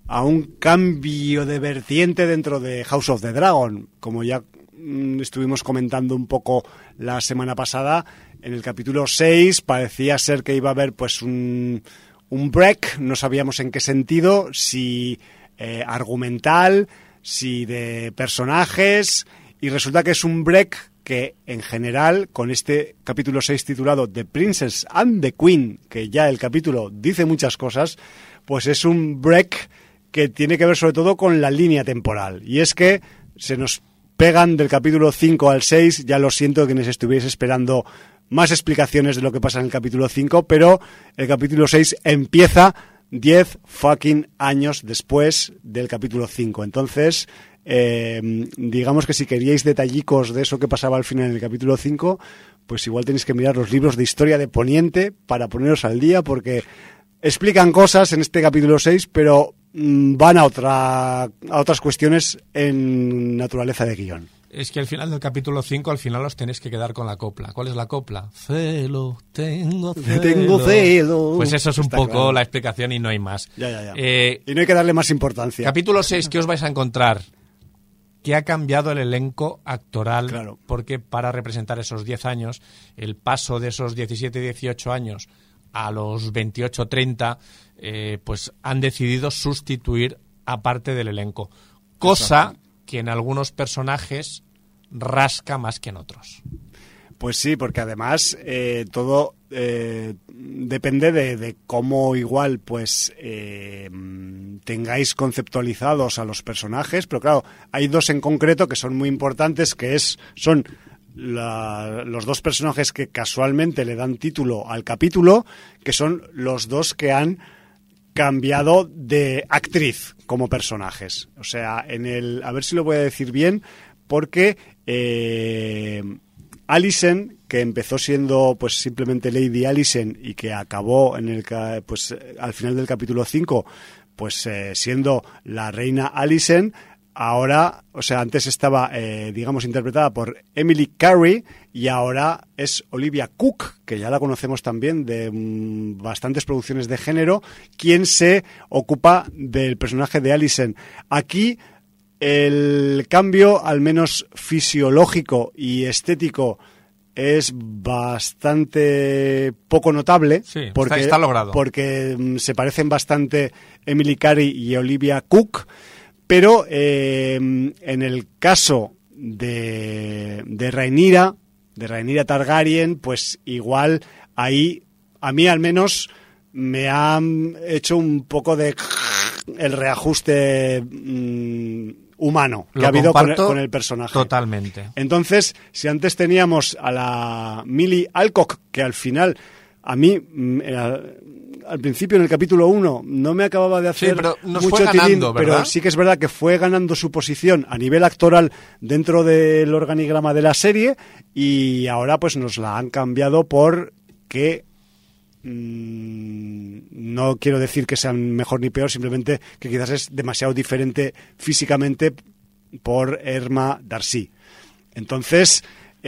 cambio de vertiente dentro de House of the Dragon. Como ya estuvimos comentando un poco la semana pasada, en el capítulo 6 parecía ser que iba a haber pues un break, no sabíamos en qué sentido, si argumental, si de personajes, y resulta que es un break que en general, con este capítulo 6 titulado The Princess and the Queen, que ya el capítulo dice muchas cosas, pues es un break que tiene que ver sobre todo con la línea temporal. Y es que se nos pegan del capítulo 5 al 6, ya lo siento que nos estuviese esperando más explicaciones de lo que pasa en el capítulo 5, pero el capítulo 6 empieza 10 fucking años después del capítulo 5. Entonces, digamos que si queríais detallicos de eso que pasaba al final en el capítulo 5, pues igual tenéis que mirar los libros de historia de Poniente para poneros al día, porque explican cosas en este capítulo 6, pero van a otras cuestiones en naturaleza de guión. Es que al final del capítulo 5, al final os tenéis que quedar con la copla. ¿Cuál es la copla? Celo, tengo celo. Pues eso es un poco claro. La explicación y no hay más. Ya. Y no hay que darle más importancia. Capítulo 6, ¿qué os vais a encontrar? Que ha cambiado el elenco actoral, claro. Porque para representar esos 10 años, el paso de esos 17-18 años a los 28-30, pues han decidido sustituir a parte del elenco. Cosa Exacto. Que en algunos personajes rasca más que en otros. Pues sí, porque además todo depende de cómo igual pues tengáis conceptualizados a los personajes, pero claro, hay dos en concreto que son muy importantes, que son los dos personajes que casualmente le dan título al capítulo, que son los dos que han cambiado de actriz como personajes. O sea, a ver si lo voy a decir bien, porque Alicent, que empezó siendo pues simplemente Lady Alicent y que acabó pues al final del capítulo 5 pues siendo la reina Alicent, ahora, o sea, antes estaba, digamos, interpretada por Emily Carey y ahora es Olivia Cook, que ya la conocemos también de bastantes producciones de género, quien se ocupa del personaje de Alicent. Aquí el cambio, al menos fisiológico y estético, es bastante poco notable. Sí, porque está logrado. Porque se parecen bastante Emily Carey y Olivia Cook. Pero en el caso de Rhaenyra Targaryen, pues igual ahí, a mí al menos, me han hecho un poco de el reajuste humano que ha habido con el personaje. Totalmente. Entonces, si antes teníamos a la Millie Alcock, que al final a mí al principio en el capítulo 1 no me acababa de hacer mucho tilín, pero sí que es verdad que fue ganando su posición a nivel actoral dentro del organigrama de la serie, y ahora pues nos la han cambiado por que no quiero decir que sean mejor ni peor, simplemente que quizás es demasiado diferente físicamente por Irma Darcy. Entonces,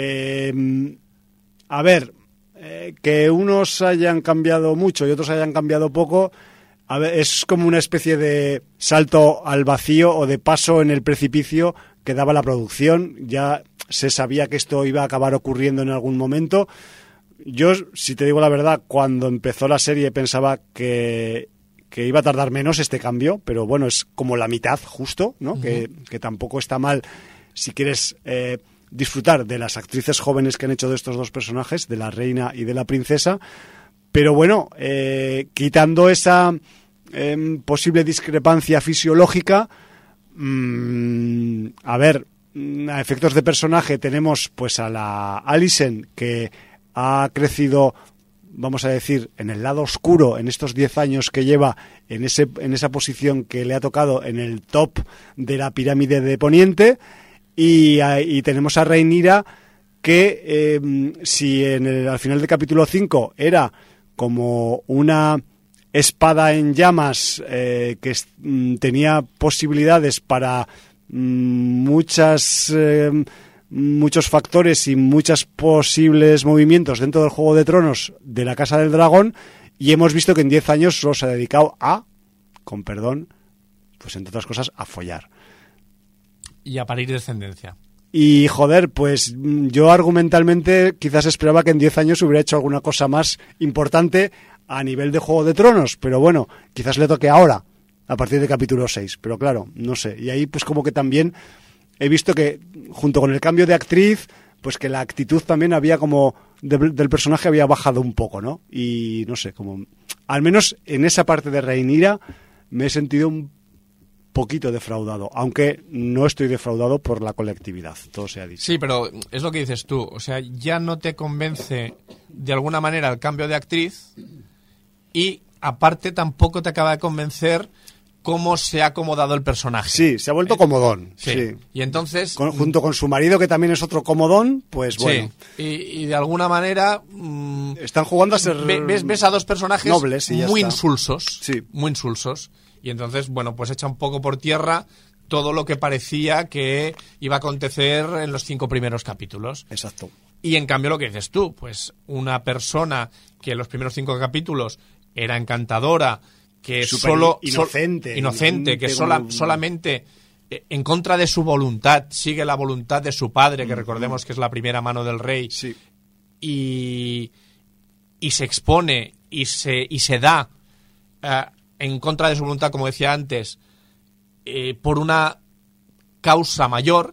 a ver, que unos hayan cambiado mucho y otros hayan cambiado poco, a ver, es como una especie de salto al vacío o de paso en el precipicio que daba la producción. Ya se sabía que esto iba a acabar ocurriendo en algún momento. Yo, si te digo la verdad, cuando empezó la serie pensaba que iba a tardar menos este cambio, pero bueno, es como la mitad justo, ¿no? Uh-huh. Que tampoco está mal si quieres disfrutar de las actrices jóvenes que han hecho de estos dos personajes, de la reina y de la princesa, pero bueno, quitando esa posible discrepancia fisiológica, a ver, a efectos de personaje tenemos pues a la Alicent, que ha crecido, vamos a decir, en el lado oscuro en estos 10 años que lleva en esa posición que le ha tocado en el top de la pirámide de Poniente. Y tenemos a Rhaenyra que si al final del capítulo 5 era como una espada en llamas que tenía posibilidades para muchos factores y muchos posibles movimientos dentro del Juego de Tronos de la Casa del Dragón, y hemos visto que en 10 años solo se ha dedicado con perdón, pues entre otras cosas, a follar. Y a parir descendencia. Y joder, pues yo argumentalmente quizás esperaba que en 10 años hubiera hecho alguna cosa más importante a nivel de Juego de Tronos, pero bueno, quizás le toque ahora, a partir del capítulo 6, pero claro, no sé. Y ahí pues como que también he visto que junto con el cambio de actriz, pues que la actitud también había como del personaje había bajado un poco, ¿no? Y no sé, como al menos en esa parte de Rhaenyra me he sentido un poquito defraudado, aunque no estoy defraudado por la colectividad, todo se ha dicho. Sí, pero es lo que dices tú, o sea, ya no te convence de alguna manera el cambio de actriz, y aparte tampoco te acaba de convencer cómo se ha acomodado el personaje. Sí, se ha vuelto comodón. Sí. Y entonces, junto con su marido, que también es otro comodón, pues bueno. Sí. Y de alguna manera están jugando a ser ves a dos personajes nobles y muy insulsos, sí. Muy insulsos. Y entonces, bueno, pues echa un poco por tierra todo lo que parecía que iba a acontecer en los 5 primeros capítulos. Exacto. Y en cambio lo que dices tú, pues una persona que en los primeros 5 capítulos era encantadora, que inocente, que solamente en contra de su voluntad sigue la voluntad de su padre, que recordemos que es la primera mano del rey, sí. y se expone y se da en contra de su voluntad, como decía antes, por una causa mayor,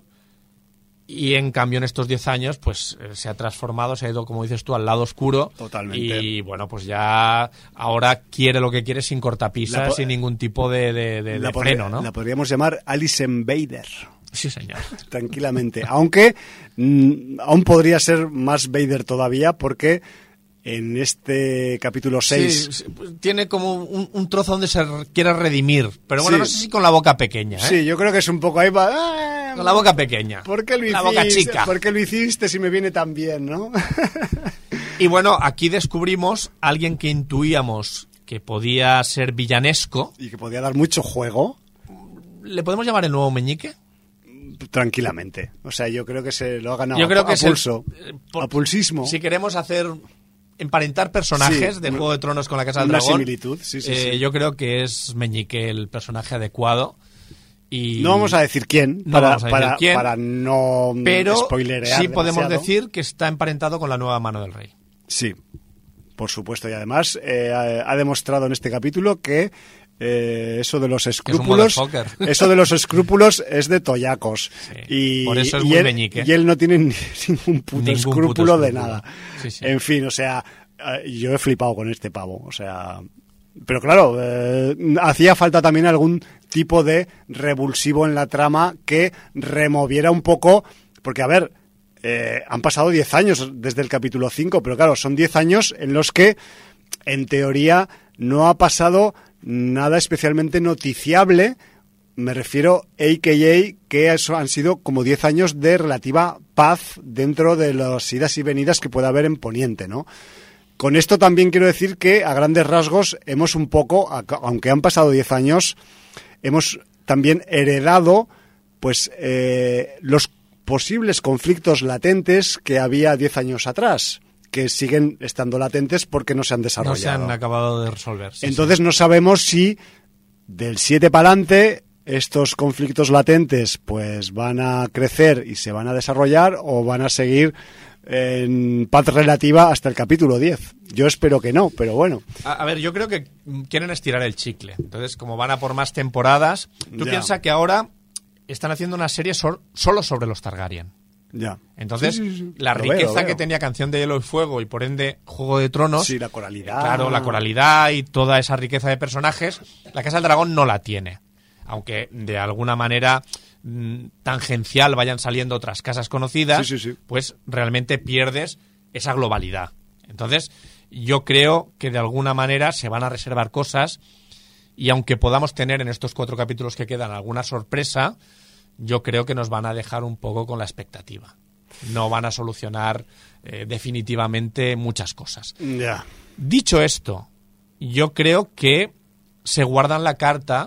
y en cambio en estos 10 años pues se ha transformado, se ha ido, como dices tú, al lado oscuro. Totalmente. Y bueno, pues ya ahora quiere lo que quiere sin cortapisas, sin ningún tipo de freno, ¿no? La podríamos llamar Alicent Vader. Sí, señor. Tranquilamente. Aunque aún podría ser más Vader todavía, porque en este capítulo 6... Sí, tiene como un trozo donde se quiere redimir. Pero bueno, sí. No sé si con la boca pequeña, ¿eh? Sí, yo creo que es un poco ahí... con la boca pequeña. ¿Por qué lo hiciste? La boca chica. ¿Por qué lo hiciste si me viene tan bien, no? Y bueno, aquí descubrimos a alguien que intuíamos que podía ser villanesco. Y que podía dar mucho juego. ¿Le podemos llamar el nuevo Meñique? Tranquilamente. O sea, yo creo que se lo ha ganado yo creo que a pulso. A pulsismo. Si queremos emparentar personajes de Juego de Tronos con la Casa del Dragón. Una similitud, sí. Yo creo que es Meñique el personaje adecuado. Y no vamos a decir quién, para no spoilerear. Sí podemos demasiado. decir que está emparentado con la nueva mano del rey. Sí, por supuesto. Y además ha demostrado en este capítulo que eso de los escrúpulos es de toyacos. Sí, por eso es muy Meñique. Y él no tiene ningún puto escrúpulo de nada. Sí. En fin, o sea, yo he flipado con este pavo, o sea... Pero claro, hacía falta también algún tipo de revulsivo en la trama que removiera un poco, porque a ver, han pasado 10 años desde el capítulo 5, pero claro, son 10 años en los que, en teoría, no ha pasado nada especialmente noticiable. Me refiero a.k.a. que eso han sido como 10 años de relativa paz dentro de las idas y venidas que pueda haber en Poniente, ¿no? Con esto también quiero decir que, a grandes rasgos, hemos un poco, aunque han pasado 10 años, hemos también heredado pues los posibles conflictos latentes que había 10 años atrás, que siguen estando latentes porque no se han desarrollado. No se han acabado de resolver. Entonces no sabemos si del 7 para adelante estos conflictos latentes pues van a crecer y se van a desarrollar, o van a seguir en paz relativa hasta el capítulo 10. Yo espero que no, pero bueno. A ver, yo creo que quieren estirar el chicle. Entonces, como van a por más temporadas, tú piensas que ahora están haciendo una serie solo sobre los Targaryen. Ya. Entonces, sí. la Lo riqueza veo. que tenía Canción de Hielo y Fuego y por ende Juego de Tronos, Sí, la coralidad. claro, la coralidad y toda esa riqueza de personajes, la Casa del Dragón no la tiene. Aunque de alguna manera tangencial vayan saliendo otras casas conocidas, Sí. pues realmente pierdes esa globalidad. Entonces, yo creo que de alguna manera se van a reservar cosas, y aunque podamos tener en estos 4 capítulos que quedan alguna sorpresa, yo creo que nos van a dejar un poco con la expectativa. No van a solucionar definitivamente muchas cosas. Ya. Dicho esto, yo creo que se guardan la carta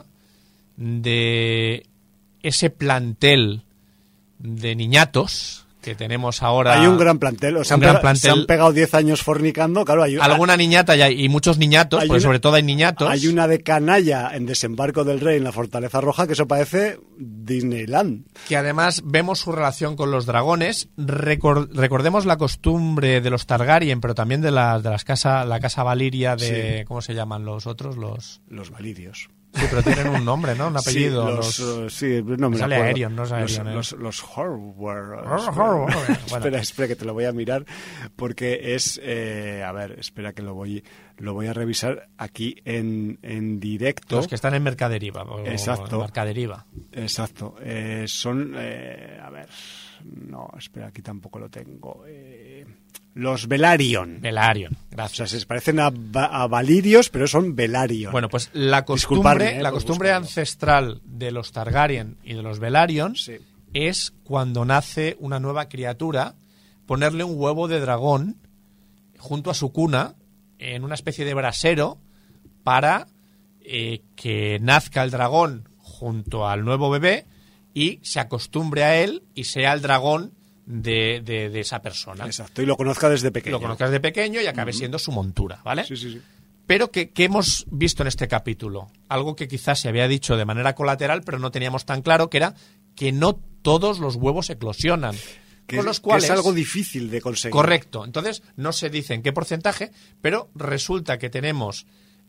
de ese plantel de niñatos que tenemos ahora. Hay un gran plantel, se han pegado 10 años fornicando, claro. Alguna niñata ya, y muchos niñatos, porque sobre todo hay niñatos. Hay una de canalla en Desembarco del Rey, en la Fortaleza Roja, que eso parece Disneyland. Que además vemos su relación con los dragones. Recordemos la costumbre de los Targaryen, pero también de la casa Valiria de... Sí. ¿Cómo se llaman los otros? Los Valirios. Sí, pero tienen un nombre, ¿no? Un apellido. Sí, no me sale acuerdo. Aerion, no es Aerion. Los Horward. Bueno. Espera que te lo voy a mirar, porque es... a ver, espera que lo voy a revisar aquí en directo. Los que están en Mercaderiva. Exacto. Mercaderiva. Exacto. Son... a ver... No, espera, aquí tampoco lo tengo. Los Velaryon. Velaryon, gracias. O sea, se parecen a Valirios, pero son Velaryon. Bueno, pues la costumbre ancestral de los Targaryen y de los Velaryon es, cuando nace una nueva criatura, ponerle un huevo de dragón junto a su cuna en una especie de brasero para que nazca el dragón junto al nuevo bebé y se acostumbre a él y sea el dragón de esa persona. Exacto, y lo conozca desde pequeño. Lo conozca desde pequeño y acabe siendo su montura, ¿vale? Sí. Pero ¿qué hemos visto en este capítulo? Algo que quizás se había dicho de manera colateral, pero no teníamos tan claro, que era que no todos los huevos eclosionan. Con los cuales, que es algo difícil de conseguir. Correcto. Entonces, no se dice en qué porcentaje, pero resulta que tenemos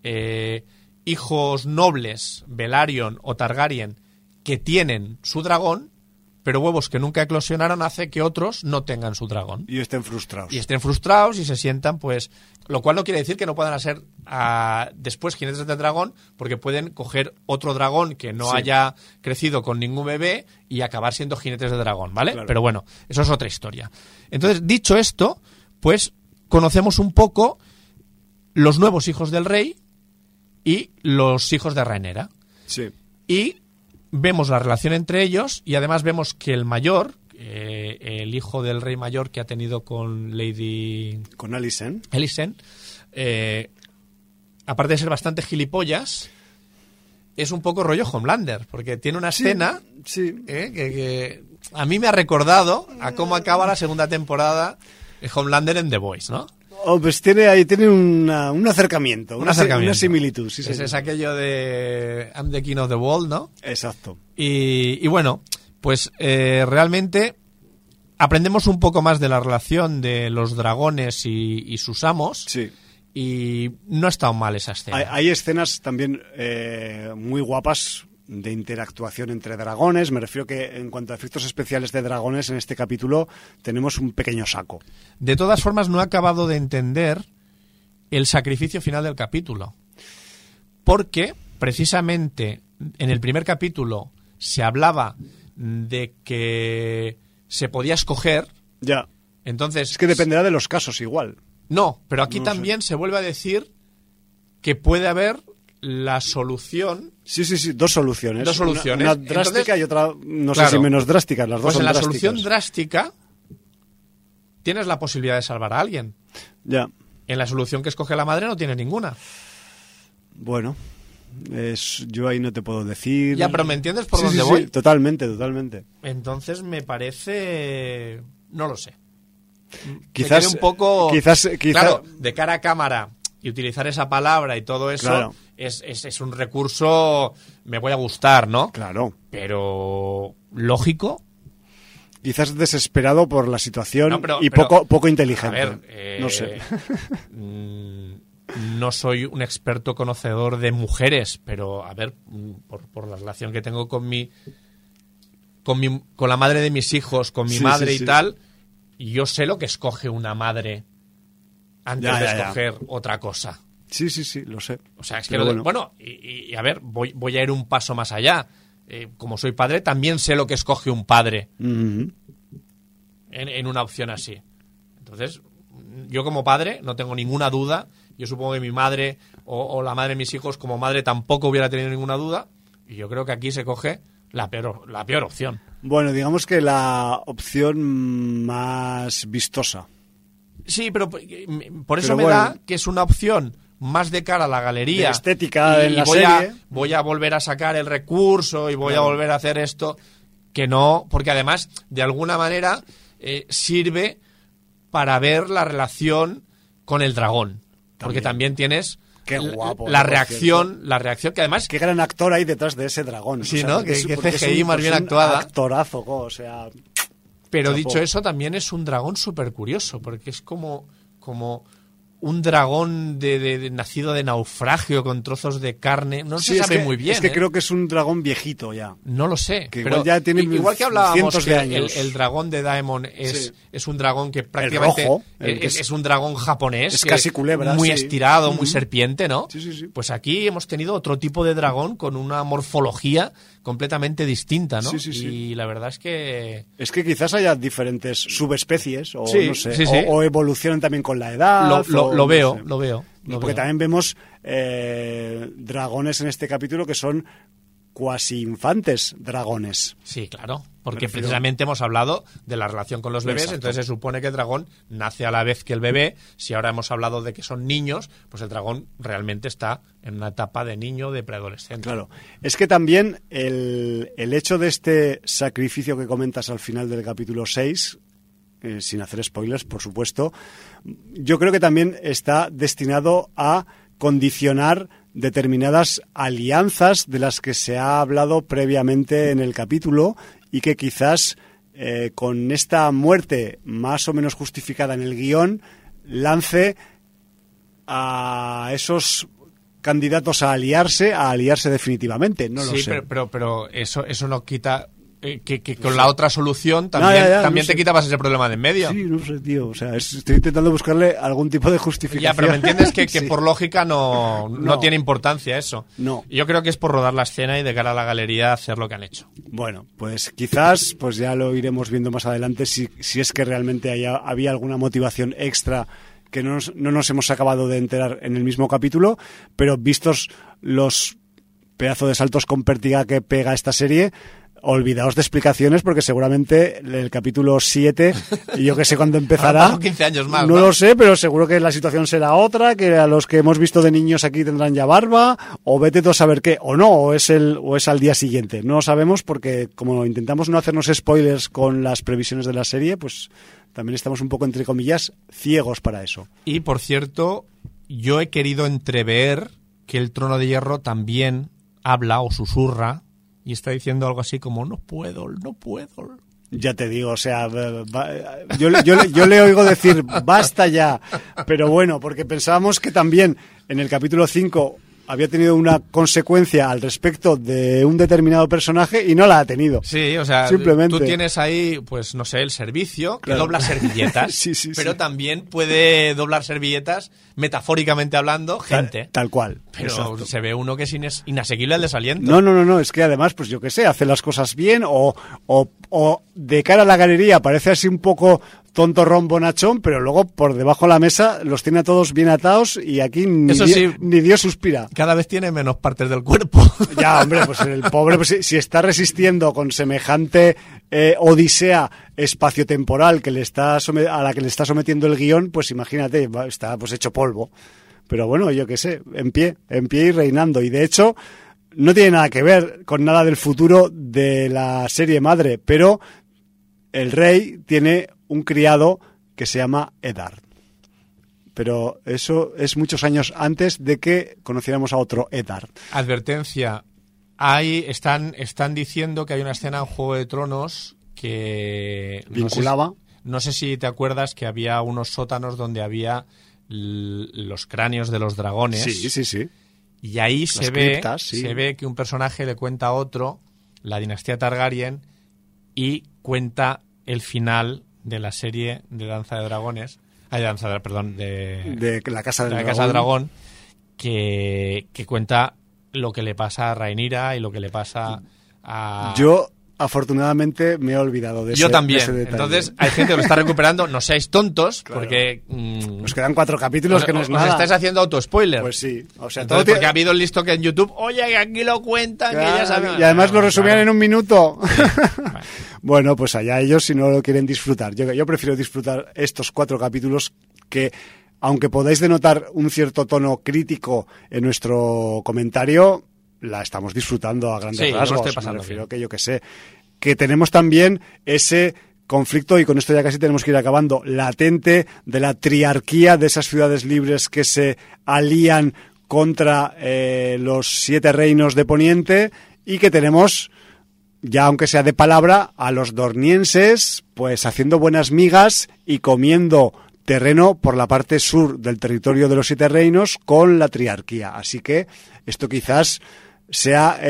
hijos nobles, Velaryon o Targaryen, que tienen su dragón, pero huevos que nunca eclosionaron hace que otros no tengan su dragón. Y estén frustrados. Y se sientan, pues... Lo cual no quiere decir que no puedan ser después jinetes del dragón, porque pueden coger otro dragón que no haya crecido con ningún bebé y acabar siendo jinetes de dragón, ¿vale? Claro. Pero bueno, eso es otra historia. Entonces, dicho esto, pues conocemos un poco los nuevos hijos del rey y los hijos de Rhaenyra. Sí. Y vemos la relación entre ellos, y además vemos que el mayor, el hijo del rey mayor que ha tenido con Lady... Con Alicent, aparte de ser bastante gilipollas, es un poco rollo Homelander, porque tiene una escena que a mí me ha recordado a cómo acaba la segunda temporada de Homelander en The Voice, ¿no? Oh, pues tiene un acercamiento, una similitud. Sí, es aquello de I'm the king of the world, ¿no? Exacto. Y bueno, pues realmente aprendemos un poco más de la relación de los dragones y sus amos. Sí. Y no ha estado mal esa escena. Hay escenas también muy guapas de interactuación entre dragones. Me refiero que en cuanto a efectos especiales de dragones, en este capítulo tenemos un pequeño saco. De todas formas, no he acabado de entender el sacrificio final del capítulo. Porque, precisamente, en el primer capítulo se hablaba de que se podía escoger Ya. Entonces, Es que dependerá de los casos igual. no, pero aquí No también se vuelve a decir que puede haber la solución. Sí, dos soluciones. Dos soluciones. Una drástica Entonces, y otra, no claro, sé si menos drástica. Las dos Pues son en la drásticas. solución drástica tienes la posibilidad de salvar a alguien. Ya. En la solución que escoge la madre no tienes ninguna. Bueno, yo ahí no te puedo decir. Ya, pero ¿me entiendes por Sí, dónde sí, voy? sí, totalmente. Entonces me parece... No lo sé. Quizás me quedé un poco... quizás Claro, de cara a cámara y utilizar esa palabra y todo eso Claro. es un recurso... Me voy a gustar, ¿no? Claro. Pero... ¿Lógico? Quizás desesperado por la situación No, pero- y pero- poco inteligente. A ver, no sé. No soy un experto conocedor de mujeres, pero a ver, por la relación que tengo con la madre de mis hijos, con mi Sí, madre sí, y sí. tal, yo sé lo que escoge una madre antes Ya, de ya, ya. escoger otra cosa. Sí, lo sé. O sea, es que Pero bueno, y a ver, voy a ir un paso más allá. Como soy padre, también sé lo que escoge un padre Mhm. en una opción así. Entonces, yo como padre no tengo ninguna duda. Yo supongo que mi madre o la madre de mis hijos como madre tampoco hubiera tenido ninguna duda. Y yo creo que aquí se coge la peor opción. Bueno, digamos que la opción más vistosa. Sí, pero por eso Pero me bueno. da que es una opción más de cara a la galería. De estética en la voy serie. voy a volver a sacar el recurso y voy a volver a hacer esto. Que no, porque además, de alguna manera, sirve para ver la relación con el dragón. Porque también tienes Qué guapo, la por reacción que además... Qué gran actor hay detrás de ese dragón. Sí, ¿no? porque Que porque CGI más bien un actuada. Actorazo, o sea... Pero Chapo. dicho eso, también es un dragón súper curioso, porque es como un dragón de nacido de naufragio con trozos de carne. No Sí, se es sabe que- muy bien. Es que ¿eh? creo que es un dragón viejito ya. No lo sé. Que pero igual ya tiene igual que hablábamos cientos de que años. el dragón de Daemon Sí. es un dragón que prácticamente rojo, el que es un dragón japonés. es que casi culebra, muy sí. estirado, muy serpiente, ¿no? Sí. Pues aquí hemos tenido otro tipo de dragón con una morfología completamente distinta, ¿no? Sí. Y la verdad es que... Es que quizás haya diferentes subespecies o Sí, no sé, sí, sí. o evolucionen también con la edad. Lo o no veo, sé. lo veo. Porque también vemos dragones en este capítulo que son cuasi infantes dragones. Sí, claro, porque Me refiero- precisamente hemos hablado de la relación con los bebés, Exacto. entonces se supone que el dragón nace a la vez que el bebé. Si ahora hemos hablado de que son niños, pues el dragón realmente está en una etapa de niño, de preadolescente. Claro. Es que también el hecho de este sacrificio que comentas al final del capítulo 6, sin hacer spoilers, por supuesto, yo creo que también está destinado a condicionar determinadas alianzas de las que se ha hablado previamente en el capítulo y que quizás con esta muerte más o menos justificada en el guión lance a esos candidatos a aliarse definitivamente. No lo Sí, sé. pero eso no quita que con la otra solución también, ya, también no te sé. quitabas ese problema de en medio. Sí, no sé, tío. O sea, estoy intentando buscarle algún tipo de justificación. Ya, pero me entiendes que Sí. por lógica no No. tiene importancia eso. No. Yo creo que es por rodar la escena y de cara a la galería hacer lo que han hecho. Bueno, pues quizás pues ya lo iremos viendo más adelante si es que realmente había alguna motivación extra que no nos hemos acabado de enterar en el mismo capítulo, pero vistos los pedazos de saltos con pértiga que pega esta serie, olvidaos de explicaciones porque seguramente el capítulo 7, yo que sé cuándo empezará. Ahora 15 años más, No ¿no? lo sé, pero seguro que la situación será otra, que a los que hemos visto de niños aquí tendrán ya barba, o vete tú a saber qué, o no, o es al día siguiente. No lo sabemos porque como intentamos no hacernos spoilers con las previsiones de la serie, pues también estamos un poco, entre comillas, ciegos para eso. Y, por cierto, yo he querido entrever que el Trono de Hierro también habla o susurra y está diciendo algo así como no puedo. Ya te digo, o sea, yo le oigo decir basta ya, pero bueno, porque pensábamos que también en el capítulo 5 había tenido una consecuencia al respecto de un determinado personaje y no la ha tenido. Sí, o sea, Simplemente. tú tienes ahí, pues no sé, el servicio que Claro. dobla servilletas, Sí, pero sí. también puede doblar servilletas, metafóricamente hablando, gente. Tal cual. Pero Exacto. se ve uno que es inasequible al desaliento. No, es que además, pues yo qué sé, hace las cosas bien o o de cara a la galería parece así un poco tontorrón bonachón, pero luego por debajo de la mesa los tiene a todos bien atados y aquí ni Dios suspira. Cada vez tiene menos partes del cuerpo. Ya, hombre, pues el pobre, pues, si está resistiendo con semejante odisea espaciotemporal que a la que le está sometiendo el guión, pues imagínate, está pues hecho polvo. Pero bueno, yo qué sé, en pie y reinando. Y de hecho, no tiene nada que ver con nada del futuro de la serie madre, pero el rey tiene un criado que se llama Eddard. Pero eso es muchos años antes de que conociéramos a otro Eddard. Advertencia. Ahí están diciendo que hay una escena en Juego de Tronos que vinculaba. No sé si te acuerdas que había unos sótanos donde había los cráneos de los dragones. Sí. Y ahí se ve que un personaje le cuenta a otro la dinastía Targaryen y cuenta el final de la serie de Danza de Dragones. De la Casa del Dragón, que cuenta lo que le pasa a Rhaenyra y lo que le pasa a... Yo, afortunadamente, me he olvidado de Yo también. De ese detalle. Entonces, hay gente que lo está recuperando. No seáis tontos, claro. Porque... nos quedan 4 capítulos que no es nada. Os estáis haciendo auto-spoiler. Pues sí. O sea, entonces, porque ha habido el listo que en YouTube, oye, que aquí lo cuentan, claro, que ya saben... Y además lo resumían en un minuto. Sí. Bueno, pues allá ellos si no lo quieren disfrutar. Yo prefiero disfrutar estos 4 capítulos que, aunque podáis denotar un cierto tono crítico en nuestro comentario, la estamos disfrutando a grandes rasgos. Lo estoy pasando. Me refiero que yo que sé. Que tenemos también ese conflicto, y con esto ya casi tenemos que ir acabando, latente de la triarquía de esas ciudades libres que se alían contra los 7 reinos de Poniente, y que tenemos, ya aunque sea de palabra, a los dornienses pues haciendo buenas migas y comiendo terreno por la parte sur del territorio de los 7 reinos con la triarquía. Así que esto quizás sea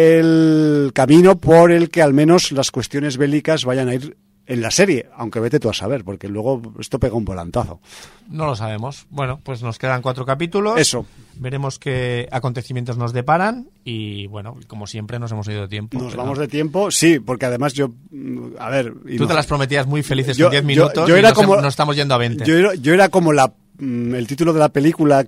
el camino por el que al menos las cuestiones bélicas vayan a ir en la serie, aunque vete tú a saber, porque luego esto pega un volantazo. No lo sabemos. Bueno, pues nos quedan 4 capítulos. Eso. Veremos qué acontecimientos nos deparan y, bueno, como siempre nos hemos ido de tiempo. Vamos de tiempo, sí, porque además yo... A ver... Tú te las prometías muy felices en 10 minutos y nos estamos yendo a 20. Yo era como el título de la película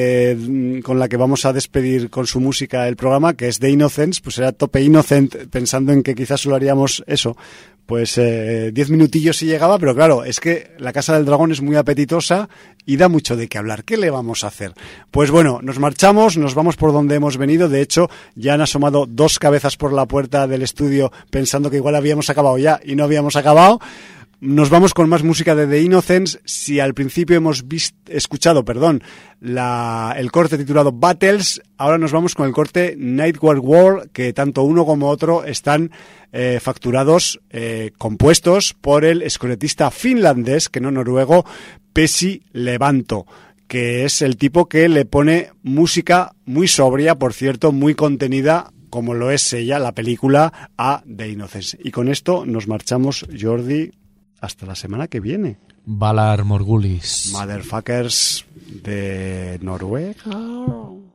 con la que vamos a despedir con su música el programa, que es The Innocents, pues era tope innocent, pensando en que quizás solo haríamos eso. Pues 10 minutillos si llegaba, pero claro, es que la Casa del Dragón es muy apetitosa y da mucho de qué hablar. ¿Qué le vamos a hacer? Pues bueno, nos marchamos, nos vamos por donde hemos venido. De hecho, ya han asomado 2 cabezas por la puerta del estudio pensando que igual habíamos acabado ya y no habíamos acabado. Nos vamos con más música de The Innocents. Si al principio hemos escuchado el corte titulado Battles, ahora nos vamos con el corte Nightward War, que tanto uno como otro están facturados, compuestos por el escoletista finlandés, que no noruego, Pesi Levanto, que es el tipo que le pone música muy sobria, por cierto, muy contenida, como lo es ella, la película, a The Innocents. Y con esto nos marchamos, Jordi, hasta la semana que viene. Valar Morgulis. Motherfuckers de Noruega.